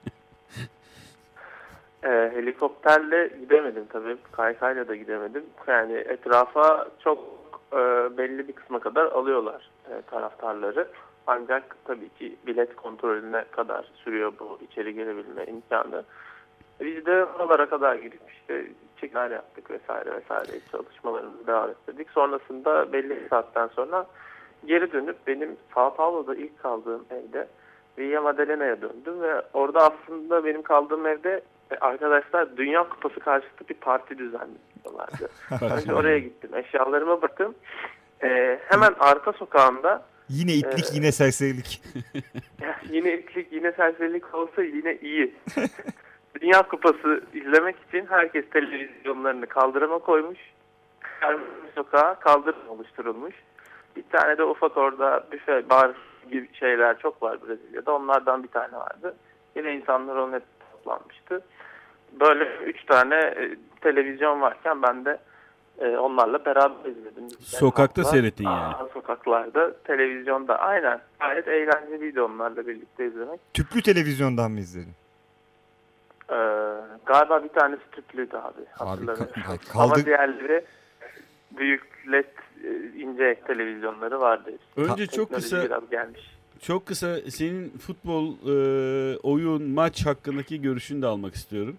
E, helikopterle gidemedim tabii. Kaykayla da gidemedim. Yani etrafa çok e, belli bir kısma kadar alıyorlar e, taraftarları. Ancak tabii ki bilet kontrolüne kadar sürüyor bu içeri girebilme imkanı. Biz de oralara kadar gidip işte çekimler yaptık vesaire vesaire çalışmalarımızı devam ettirdik. Sonrasında belli bir saatten sonra geri dönüp benim Sao Paulo'da ilk kaldığım evde Villa Madelena'ya döndüm ve orada aslında benim kaldığım evde arkadaşlar Dünya Kupası karşıtı bir parti düzenliyorlardı. Önce oraya gittim, eşyalarıma baktım. Ee, hemen arka sokağında Yine itlik, Ee, yine serserilik. yine itlik, yine serserilik olsa yine iyi. Dünya Kupası izlemek için herkes televizyonlarını kaldırıma koymuş. Her sokağa kaldırım oluşturulmuş. Bir tane de ufak orada büfe, bar gibi şeyler çok var Brezilya'da. Onlardan bir tane vardı. Yine insanlar onun hep toplanmıştı. Böyle üç tane e, televizyon varken ben de e, onlarla beraber izledim. Sokakta Hatta, seyrettin yani. aa, sokaklarda, televizyonda. Aynen. Gayet eğlenceliydi onlarla birlikte izlemek. Tüplü televizyondan mı izledin? Ee, galiba bir tanesi tüplüydü abi. Abi Hatırlamıyorum. ka- kaldı- Ama diğerleri büyük led e, ince televizyonları vardı. Önce çok Teknoloji kısa biraz gelmiş. çok kısa senin futbol, e, oyun, maç hakkındaki görüşünü de almak istiyorum.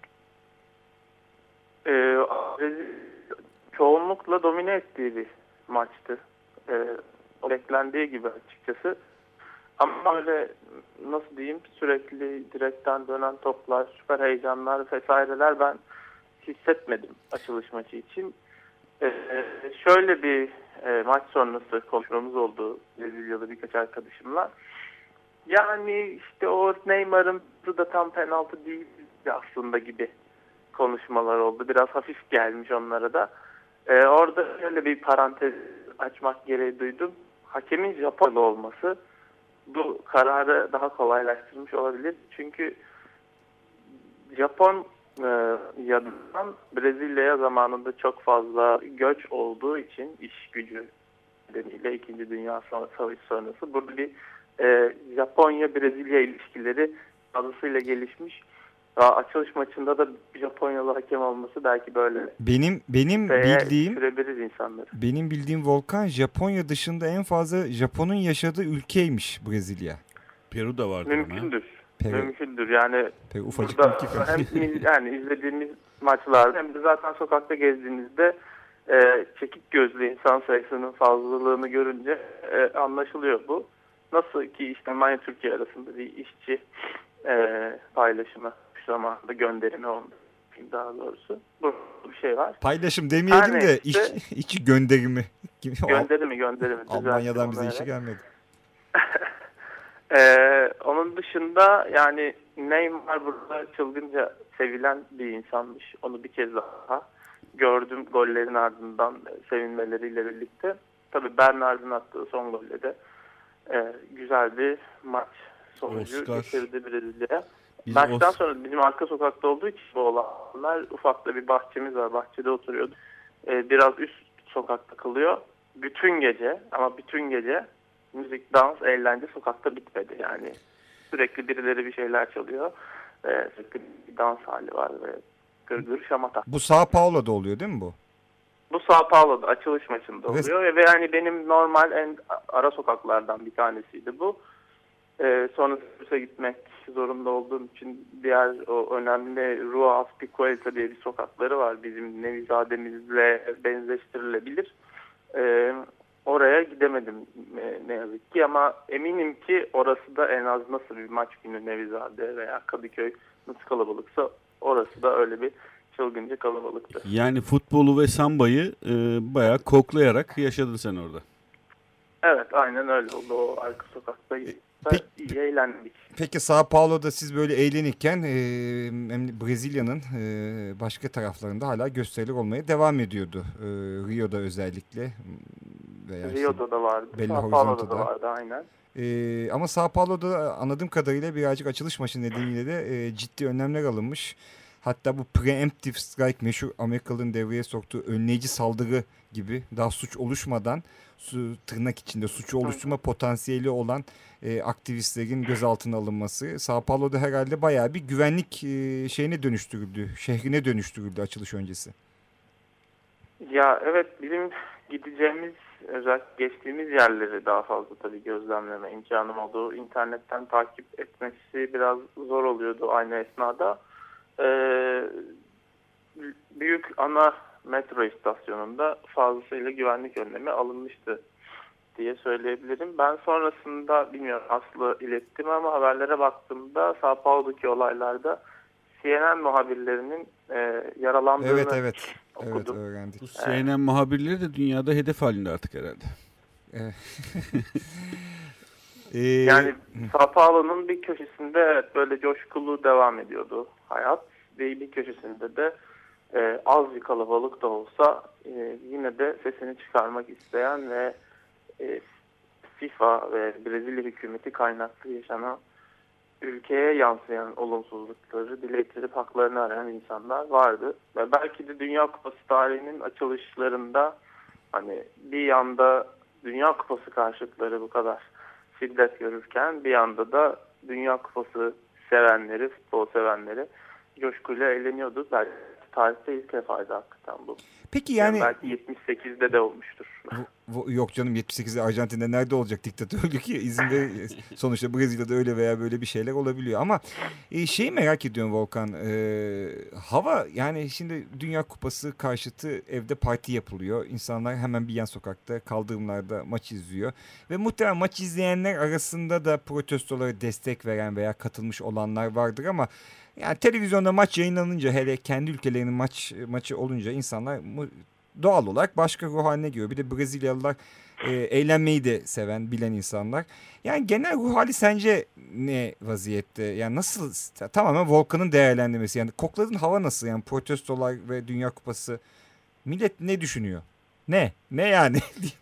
Ee, Brezilya çoğunlukla domine ettiği bir maçtı. Ee, o beklendiği gibi açıkçası. Ama öyle nasıl diyeyim sürekli direkten dönen toplar, süper heyecanlar vesaireler ben hissetmedim açılış maçı için. Ee, şöyle bir e, maç sonrası konuşmamız oldu Brezilyalı birkaç arkadaşımla. Yani işte o Neymar'ın da tam penaltı değildi aslında gibi konuşmalar oldu. Biraz hafif gelmiş onlara da. Ee, orada şöyle bir parantez açmak gereği duydum. Hakemin Japonlu olması bu kararı daha kolaylaştırmış olabilir. Çünkü Japon e, yanından Brezilya'ya zamanında çok fazla göç olduğu için iş gücü nedeniyle İkinci Dünya Savaşı sonrası burada bir e, Japonya-Brezilya ilişkileri fazlasıyla gelişmiş. Açılış maçında da Japonyalı hakem olması belki böyle Benim benim şeye bildiğim düşürebilir insanları. benim bildiğim Volkan, Japonya dışında en fazla Japon'un yaşadığı ülkeymiş Brezilya. Peru da vardı. Mümkündür. Peru, Mümkündür. Yani Peru ufacık burada bir ülke. hem mil- yani izlediğimiz maçlarda hem de zaten sokakta gezdiğinizde e, çekik gözlü insan sayısının fazlalığını görünce e, anlaşılıyor bu. Nasıl ki işte Almanya Türkiye arasında bir işçi e, paylaşımı şu zamanda gönderimi oldu daha doğrusu. Bu bir şey var. Paylaşım demeyelim Her de iş, neyse. içi gönderimi. gibi. Gönderimi gönderimi. Almanya'dan bize düzelttim işi onu, gelmedi. Ee, onun dışında yani Neymar burada çılgınca sevilen bir insanmış. Onu bir kez daha gördüm gollerin ardından sevinmeleriyle birlikte. Tabii Bernard'ın attığı son golle de e, güzel bir maç sonucu Oscar. getirdi Brezilya'ya. Biz Maçtan Os- sonra bizim arka sokakta olduğu için bu olanlar ufak da bir bahçemiz var. Bahçede oturuyorduk. Ee, biraz üst sokakta kalıyor. Bütün gece ama bütün gece müzik, dans, eğlence sokakta bitmedi yani. Sürekli birileri bir şeyler çalıyor. Ee, sürekli bir dans hali var ve gırgır şamata. Bu Sao Paulo'da oluyor değil mi bu? Bu Sao Paulo'da açılış maçında Evet. oluyor ve yani benim normal en ara sokaklardan bir tanesiydi bu. Ee, sonra Sırp'a gitmek zorunda olduğum için diğer o önemli Rua Aspicueta diye bir sokakları var. Bizim Nevizademizle benzeştirilebilir. Ee, oraya gidemedim ne yazık ki, ama eminim ki orası da en az nasıl bir maç günü Nevizade veya Kadıköy nasıl kalabalıksa orası da öyle bir çılgınca kalabalıktı. Yani futbolu ve sambayı e, bayağı koklayarak yaşadın sen orada. Evet, aynen öyle oldu. O arka sokakta Peki, iyi eğlendik. Peki Sao Paulo'da siz böyle eğlenirken e, Brezilya'nın e, başka taraflarında hala gösteriler olmaya devam ediyordu. E, Rio'da özellikle. Veya Rio'da işte da vardı. Belo Sao Paulo'da Horizonte'da da vardı aynen. Ee, ama Sao Paulo'da anladığım kadarıyla birazcık açılış maçı nedeniyle de e, ciddi önlemler alınmış. Hatta bu preemptive strike, meşhur Amerikalıların devreye soktuğu önleyici saldırı gibi daha suç oluşmadan su, tırnak içinde suçu oluşturma potansiyeli olan e, aktivistlerin gözaltına alınması Sao Paulo'da herhalde bayağı bir güvenlik e, şeyine dönüştürüldü, şehrine dönüştürüldü açılış öncesi. Ya evet, bizim gideceğimiz, özellikle geçtiğimiz yerleri daha fazla tabii gözlemleme imkanım oldu. İnternetten takip etmesi biraz zor oluyordu aynı esnada. Ee, büyük ana metro istasyonunda fazlasıyla güvenlik önlemi alınmıştı diye söyleyebilirim. Ben sonrasında bilmiyorum Aslı ilettim ama haberlere baktığımda Sao Paulo'daki olaylarda C N N muhabirlerinin e, yaralandığını evet, evet. okudum. Evet, öğrendik. Bu C N N muhabirleri de dünyada hedef halinde artık herhalde. ee, Yani Sao Paulo'nun bir köşesinde evet böyle coşkulu devam ediyordu hayat. Ve bir köşesinde de e, az bir kalabalık da olsa e, yine de sesini çıkarmak isteyen ve e, FIFA ve Brezilya hükümeti kaynaklı yaşanan ülkeye yansıyan olumsuzlukları dile getirip haklarını arayan insanlar vardı. Ve belki de Dünya Kupası tarihinin açılışlarında hani bir yanda Dünya Kupası karşıtları bu kadar şiddet görürken bir yanda da Dünya Kupası sevenleri, futbol sevenleri coşkuyla eğleniyordu. Belki tarihte ilk defaydı hakikaten bu. Peki yani... yani belki yetmiş sekizde de olmuştur. Bu, bu, yok canım, yetmiş sekizde Arjantin'de nerede olacak diktatörlük ya, izinde sonuçta Brezilya'da öyle veya böyle bir şeyler olabiliyor ama e, şeyi merak ediyorum Volkan, e, hava yani şimdi Dünya Kupası karşıtı evde parti yapılıyor, insanlar hemen bir yan sokakta kaldırımlarda maç izliyor ve muhtemelen maç izleyenler arasında da protestolara destek veren veya katılmış olanlar vardır ama yani televizyonda maç yayınlanınca, hele kendi ülkelerinin maç maçı olunca insanlar doğal olarak başka ruh haline giriyor. Bir de Brezilyalılar e, eğlenmeyi de seven, bilen insanlar. Yani genel ruh hali sence ne vaziyette? Yani nasıl, tamamen Volkan'ın değerlendirmesi. Yani kokladığın hava nasıl? Yani protestolar ve Dünya Kupası, millet ne düşünüyor? Ne? Ne yani?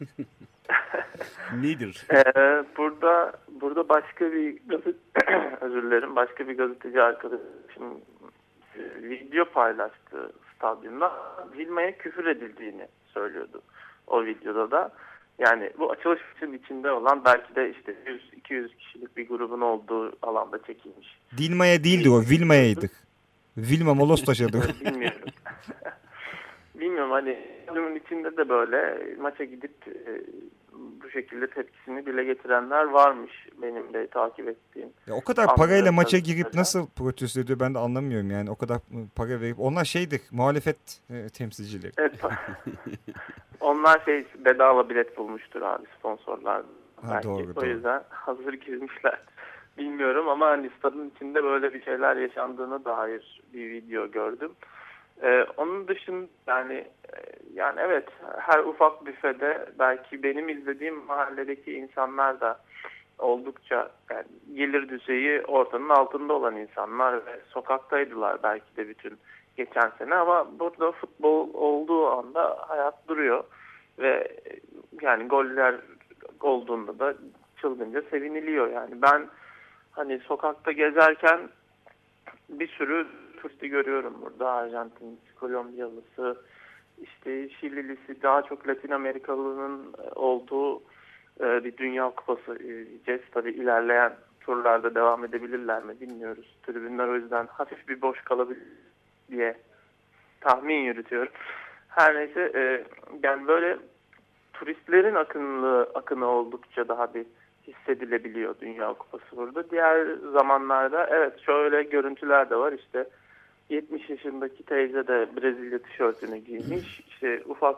Nedir? Ee, burada burada başka bir gazete özür dilerim, başka bir gazeteci arkadaşım video paylaştı stadyumda. Vilma'ya küfür edildiğini söylüyordu o videoda da. Yani bu açılış için içinde olan belki de işte yüz iki yüz kişilik bir grubun olduğu alanda çekilmiş. Dilma'ya değildi o, Vilma'yaydık. Vilma Molos taşıdı. Bilmiyorum. Bilmiyorum, hani stadyumun içinde de böyle maça gidip e, bu şekilde tepkisini dile getirenler varmış benim de takip ettiğim. Ya o kadar parayla maça girip nasıl protesto ediyor ben de anlamıyorum yani. O kadar para verip, onlar şeydik, muhalefet e, temsilcileri. Evet. Onlar şey bedava bilet bulmuştur abi, sponsorlar. Ha, belki. doğru, o doğru. yüzden hazır girmişler. Bilmiyorum ama hani stadın içinde böyle bir şeyler yaşandığına dair bir video gördüm. Ee, onun dışında yani yani evet, her ufak büfede belki benim izlediğim mahalledeki insanlar da oldukça yani gelir düzeyi ortanın altında olan insanlar ve sokaktaydılar belki de bütün geçen sene, ama burada futbol olduğu anda hayat duruyor ve yani goller olduğunda da çılgınca seviniliyor. Yani ben hani sokakta gezerken bir sürü turisti görüyorum burada. Arjantinlisi, Kolombiyalısı, işte Şililisi, daha çok Latin Amerikalı'nın olduğu bir Dünya Kupası izleyeceğiz. Tabii ilerleyen turlarda devam edebilirler mi bilmiyoruz. Tribünler o yüzden hafif bir boş kalabilir diye tahmin yürütüyorum. Her neyse yani böyle turistlerin akınlı, akını oldukça daha bir hissedilebiliyor Dünya Kupası burada. Diğer zamanlarda evet şöyle görüntüler de var, işte yetmiş yaşındaki teyze de Brezilya tişörtünü giymiş. İşte ufak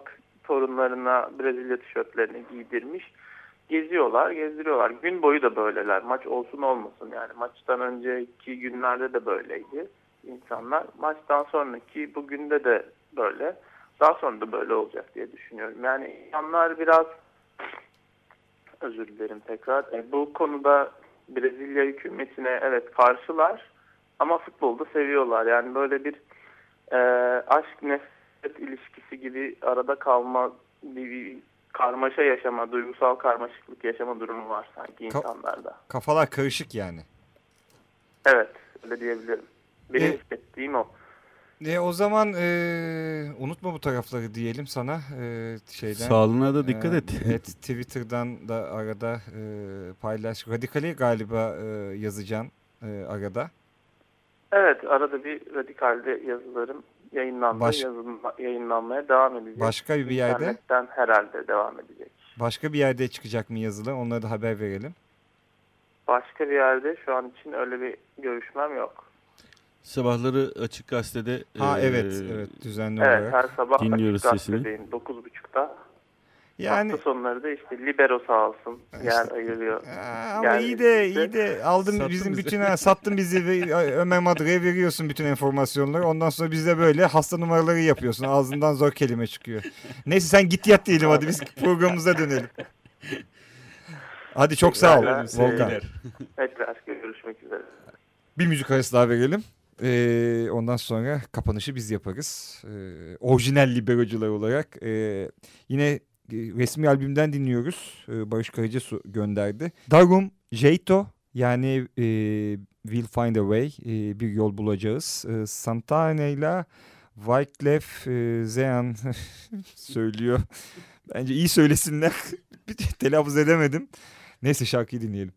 torunlarına Brezilya tişörtlerini giydirmiş. Geziyorlar, gezdiriyorlar. Gün boyu da böyleler. Maç olsun olmasın yani. Maçtan önceki günlerde de böyleydi insanlar. Maçtan sonraki bugün de de böyle. Daha sonra da böyle olacak diye düşünüyorum. Yani insanlar biraz, özür dilerim tekrar, e, bu konuda Brezilya hükümetine evet karşılar ama futbolda seviyorlar. Yani böyle bir e, aşk nefret ilişkisi gibi arada kalma, bir, bir karmaşa yaşama, duygusal karmaşıklık yaşama durumu var sanki insanlarda. Ka- kafalar karışık yani. Evet, öyle diyebilirim. Benim E- hissettiğim o. E, o zaman e, unutma bu tarafları diyelim sana e, şeyden. Sağlığına da dikkat e, et. Evet, Twitter'dan da arada e, paylaş. Radikali galiba e, yazacaksın e, arada. Evet, arada bir Radikal'de yazılarım yayınlandı, Baş- yazın, yayınlanmaya devam edecek. Başka bir yerde? İnternetten herhalde devam edecek. Başka bir yerde çıkacak mı yazılar? Onlara da haber verelim. Başka bir yerde şu an için öyle bir görüşmem yok. Sabahları Açık Gazete'de Ha e, evet, evet düzenli Evet, olarak. her sabah dinliyoruz Açık sesini. Gazete'deyim dokuz buçukta. Yani Hafta sonları da işte Libero sağ olsun İşte- yer ayırıyor. Aa, ama Yani iyi de işte- iyi de aldın Sattın bizim bizi. bütün ha, sattın bizi ve Ömer Madra'ya veriyorsun bütün informasyonları. Ondan sonra biz de böyle hasta numaraları yapıyorsun. Ağzından zor kelime çıkıyor. Neyse sen git yat diyelim hadi biz programımıza dönelim. Hadi çok sağ ol Teşekkürler. Volkan. Sevgiler. Tekrar görüşmek üzere. Bir müzik arası daha verelim. Ee, ondan sonra kapanışı biz yaparız. Ee, orijinal liberocular olarak. Ee, yine e, resmi albümden dinliyoruz. Ee, Barış Karacasu gönderdi. Darum Jeito yani e, We'll Find a Way e, bir yol bulacağız. E, Santana ile Wyclef e, Zean söylüyor. Bence iyi söylesinler. Bir telaffuz edemedim. Neyse şarkıyı dinleyelim.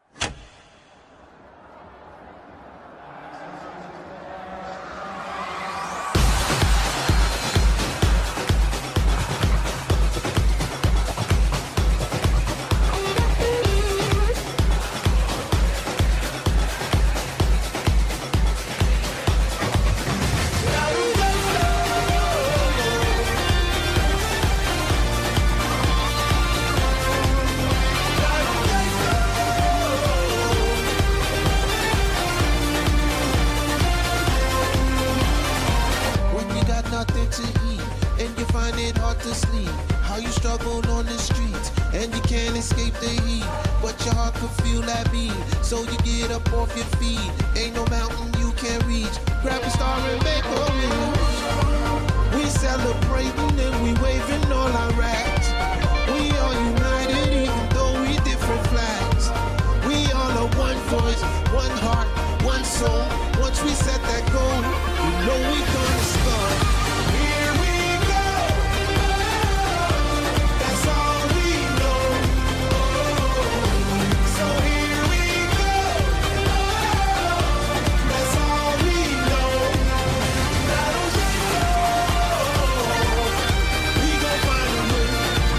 When you got nothing to eat and you find it hard to sleep, how you struggle on the streets and you can't escape the heat, but your heart could feel that beat, so you get up off your feet. Ain't no mountain you can't reach. Grab a star and make a wish. We celebrating and we waving all our rags. We are united even though we different flags. We all are one voice, one heart, one soul. Once we set that goal, you know we gonna start. Here we go. That's all we know. So here we go. That's all we know. We gon' find a way.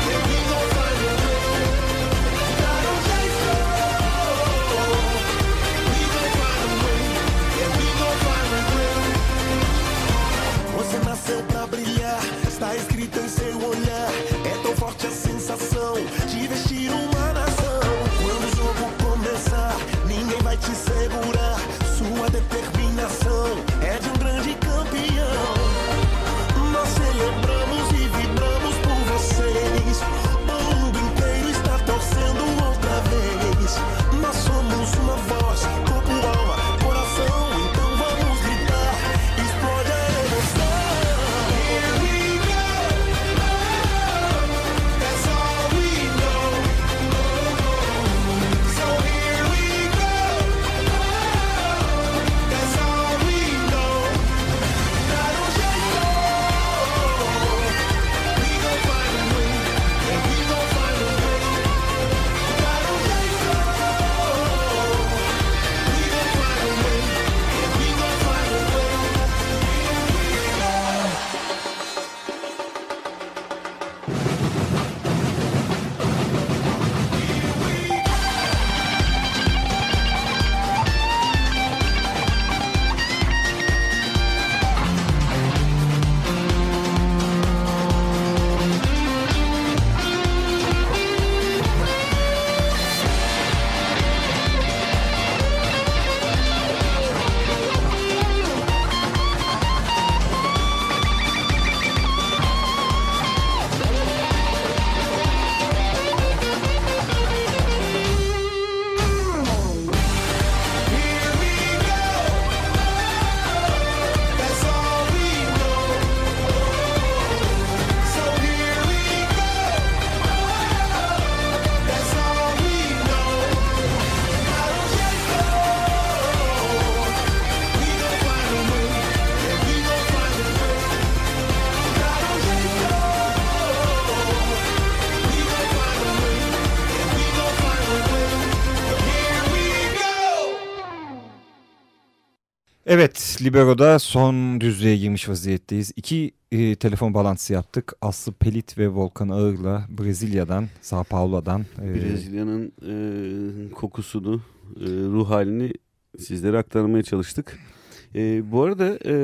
Evet, Libero'da son düzlüğe girmiş vaziyetteyiz. İki e, telefon bağlantısı yaptık. Aslı Pelit ve Volkan Ağır'la Brezilya'dan, Sao Paulo'dan. E, Brezilya'nın e, kokusunu, e, ruh halini sizlere aktarmaya çalıştık. E, bu arada e,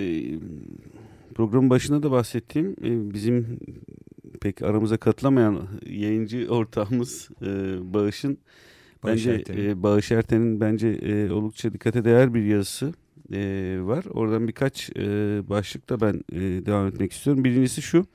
programın başında da bahsettiğim e, bizim pek aramıza katılamayan yayıncı ortağımız e, Bağış'ın Bağış bence Erten'in. e, Bağış Erten'in bence e, oldukça dikkate değer bir yazısı e, var. Oradan birkaç e, başlıkla ben e, devam etmek istiyorum. Birincisi şu,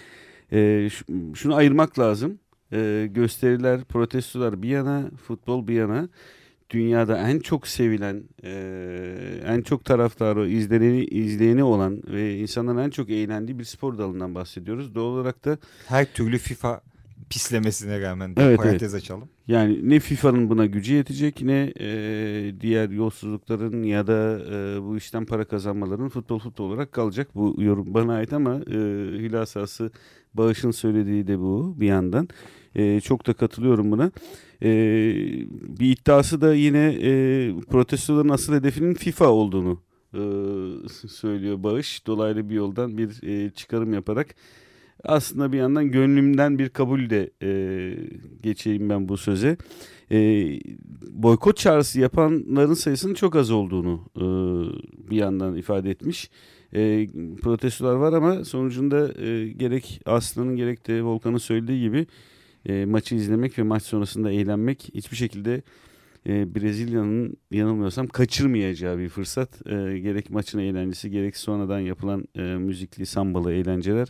e, şu şunu ayırmak lazım. E, gösteriler, protestolar bir yana, futbol bir yana. Dünyada en çok sevilen, e, en çok taraftarı, izleneni, izleyeni olan ve insanların en çok eğlendiği bir spor dalından bahsediyoruz. Doğal olarak da her türlü FIFA pislemesine rağmen de Evet, parantez açalım. yani ne FIFA'nın buna gücü yetecek ne e, diğer yolsuzlukların ya da e, bu işten para kazanmaların futbol futbol olarak kalacak. Bu yorum bana ait ama e, hülasası Bağış'ın söylediği de bu bir yandan. E, çok da katılıyorum buna. E, bir iddiası da yine e, protestoların asıl hedefinin FIFA olduğunu e, söylüyor Bağış. Dolaylı bir yoldan bir e, çıkarım yaparak aslında bir yandan gönlümden bir kabul de e, geçeyim ben bu söze. E, boykot çağrısı yapanların sayısının çok az olduğunu e, bir yandan ifade etmiş. E, protestolar var ama sonucunda e, gerek Aslı'nın gerek de Volkan'ın söylediği gibi e, maçı izlemek ve maç sonrasında eğlenmek hiçbir şekilde e, Brezilya'nın yanılmıyorsam kaçırmayacağı bir fırsat. E, gerek maçın eğlencesi gerek sonradan yapılan e, müzikli sambalı eğlenceler.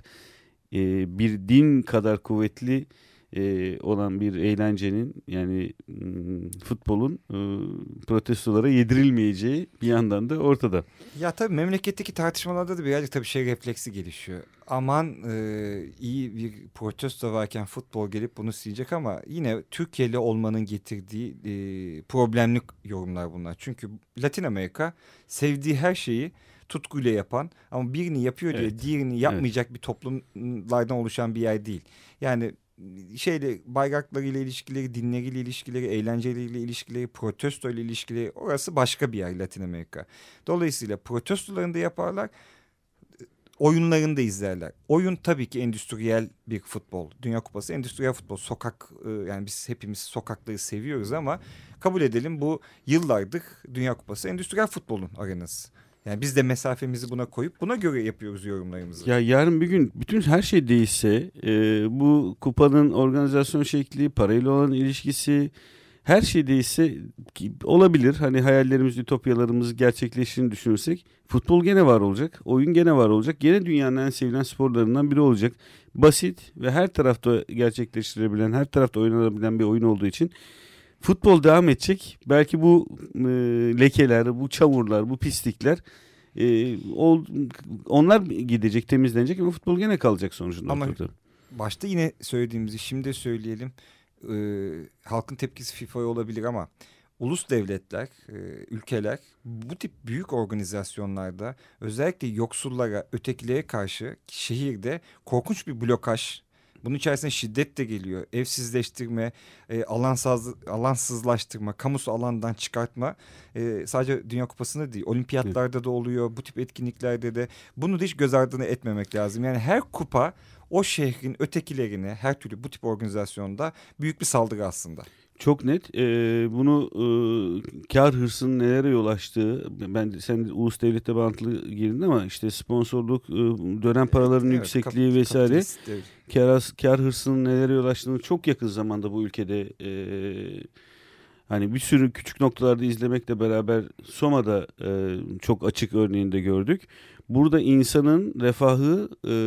E, bir din kadar kuvvetli e, olan bir eğlencenin yani m, futbolun e, protestolara yedirilmeyeceği bir yandan da ortada. Ya tabii memleketteki tartışmalarda da birazcık tabii şey refleksi gelişiyor. Aman e, iyi bir protesto varken futbol gelip bunu silecek ama yine Türkiye'li olmanın getirdiği e, problemli yorumlar bunlar. Çünkü Latin Amerika sevdiği her şeyi tutkuyla yapan ama birini yapıyor diye Evet. diğerini yapmayacak evet. bir toplumlardan oluşan bir yer değil. Yani şeyle bayraklarıyla ilişkileri, dinleriyle ilişkileri, eğlenceleriyle ilişkileri, protestoyla ilişkileri orası başka bir yer Latin Amerika. Dolayısıyla protestolarını da yaparlar, oyunlarını da izlerler. Oyun tabii ki endüstriyel bir futbol. Dünya Kupası endüstriyel futbol. Sokak yani biz hepimiz sokakları seviyoruz ama kabul edelim bu yıllardır Dünya Kupası endüstriyel futbolun arenası. Yani biz de mesafemizi buna koyup buna göre yapıyoruz yorumlarımızı. Ya yarın bir gün bütün her şey değişse e, bu kupanın organizasyon şekli, parayla olan ilişkisi her şey değişse ki olabilir. Hani hayallerimiz, ütopyalarımız gerçekleştiğini düşünürsek futbol gene var olacak, oyun gene var olacak. Gene dünyanın en sevilen sporlarından biri olacak. Basit ve her tarafta gerçekleştirebilen, her tarafta oynanabilen bir oyun olduğu için futbol devam edecek. Belki bu e, lekeler, bu çamurlar, bu pislikler e, ol, onlar gidecek, temizlenecek ama futbol gene kalacak sonucunda. Ama ortada. Başta yine söylediğimizi şimdi de söyleyelim. E, halkın tepkisi FIFA'ya olabilir ama ulus devletler, e, ülkeler bu tip büyük organizasyonlarda özellikle yoksullara, ötekilere karşı şehirde korkunç bir blokaj. Bunun içerisinde şiddet de geliyor. Evsizleştirme, e, alansız, alansızlaştırma, kamusu alandan çıkartma. E, sadece Dünya Kupası'nda değil, olimpiyatlarda da oluyor. Bu tip etkinliklerde de bunu da hiç göz ardı etmemek lazım. Yani her kupa o şehrin ötekilerine her türlü bu tip organizasyonda büyük bir saldırı aslında. Çok net. Ee, bunu e, kar hırsının nelere yol açtığı, ben sen ulus devlette bağlantılı girdin ama işte sponsorluk, e, dönem paralarının Evet, yüksekliği kap- vesaire, kapitalist, kar, kar hırsının nelere yol açtığını çok yakın zamanda bu ülkede e, hani bir sürü küçük noktalarda izlemekle beraber Soma'da e, çok açık örneğinde gördük. Burada insanın refahı, e, e,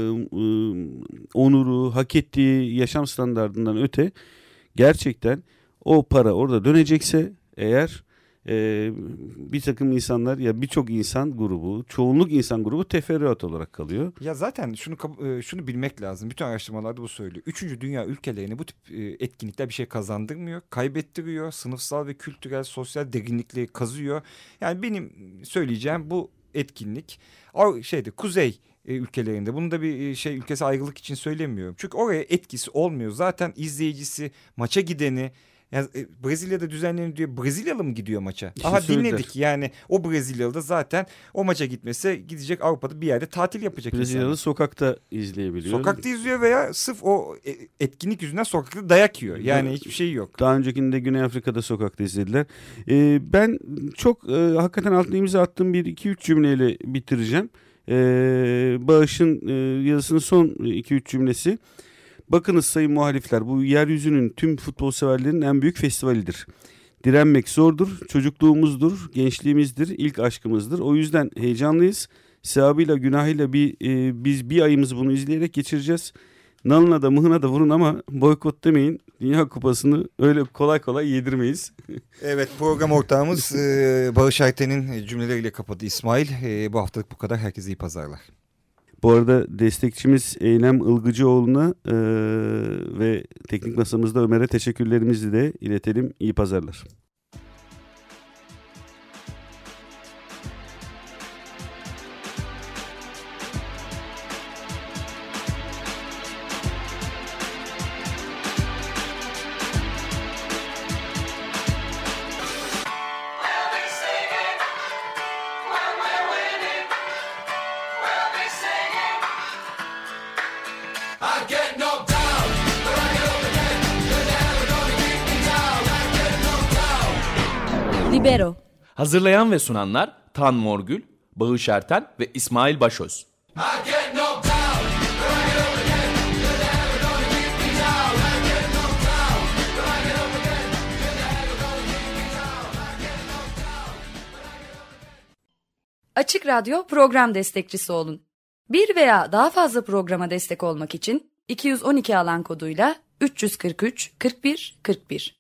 onuru, hak ettiği yaşam standardından öte gerçekten o para orada dönecekse eğer e, bir takım insanlar ya birçok insan grubu, çoğunluk insan grubu teferruat olarak kalıyor. Ya zaten şunu şunu bilmek lazım. Bütün araştırmalarda bu söylüyor. Üçüncü dünya ülkelerine bu tip etkinlikler bir şey kazandırmıyor, kaybettiriyor. Sınıfsal ve kültürel, sosyal derinlikleri kazıyor. Yani benim söyleyeceğim bu etkinlik şeyde kuzey ülkelerinde. Bunu da bir şey ülkesi ayrılık için söylemiyorum. Çünkü oraya etkisi olmuyor. Zaten izleyicisi, maça gideni Yani Brezilya'da düzenleniyor diyor. Brezilyalı mı gidiyor maça? İşte Aha söylediler. dinledik. Yani o Brezilyalı da zaten o maça gitmese gidecek Avrupa'da bir yerde tatil yapacak. Brezilyalı insanlar. sokakta izleyebiliyor. Sokakta izliyor veya sırf o etkinlik yüzünden sokakta dayak yiyor. Yani hiçbir şey yok. Daha öncekinde Güney Afrika'da sokakta izlediler. Ee, ben çok e, hakikaten altına imza attığım bir iki üç cümleyle bitireceğim. Ee, Bağış'ın e, yazısının son iki üç cümlesi. Bakınız sayın muhalifler, bu yeryüzünün tüm futbol severlerin en büyük festivalidir. Direnmek zordur, çocukluğumuzdur, gençliğimizdir, ilk aşkımızdır. O yüzden heyecanlıyız. Sevabıyla günahıyla bir, e, biz bir ayımızı bunu izleyerek geçireceğiz. Nalına da mıhına da vurun ama boykot demeyin. Dünya Kupası'nı öyle kolay kolay yedirmeyiz. Evet, program ortağımız e, Bağış Ayten'in cümleleriyle kapadı İsmail. E, bu haftalık bu kadar. Herkese iyi pazarlar. Bu arada destekçimiz Eylem Ilgıcıoğlu'na e, ve teknik masamızda Ömer'e teşekkürlerimizi de iletelim. İyi pazarlar. Libero. Hazırlayan ve sunanlar Tan Morgül, Bağış Erten ve İsmail Başöz. Açık Radyo program destekçisi olun. Bir veya daha fazla programa destek olmak için iki yüz on iki alan koduyla üç yüz kırk üç kırk bir kırk bir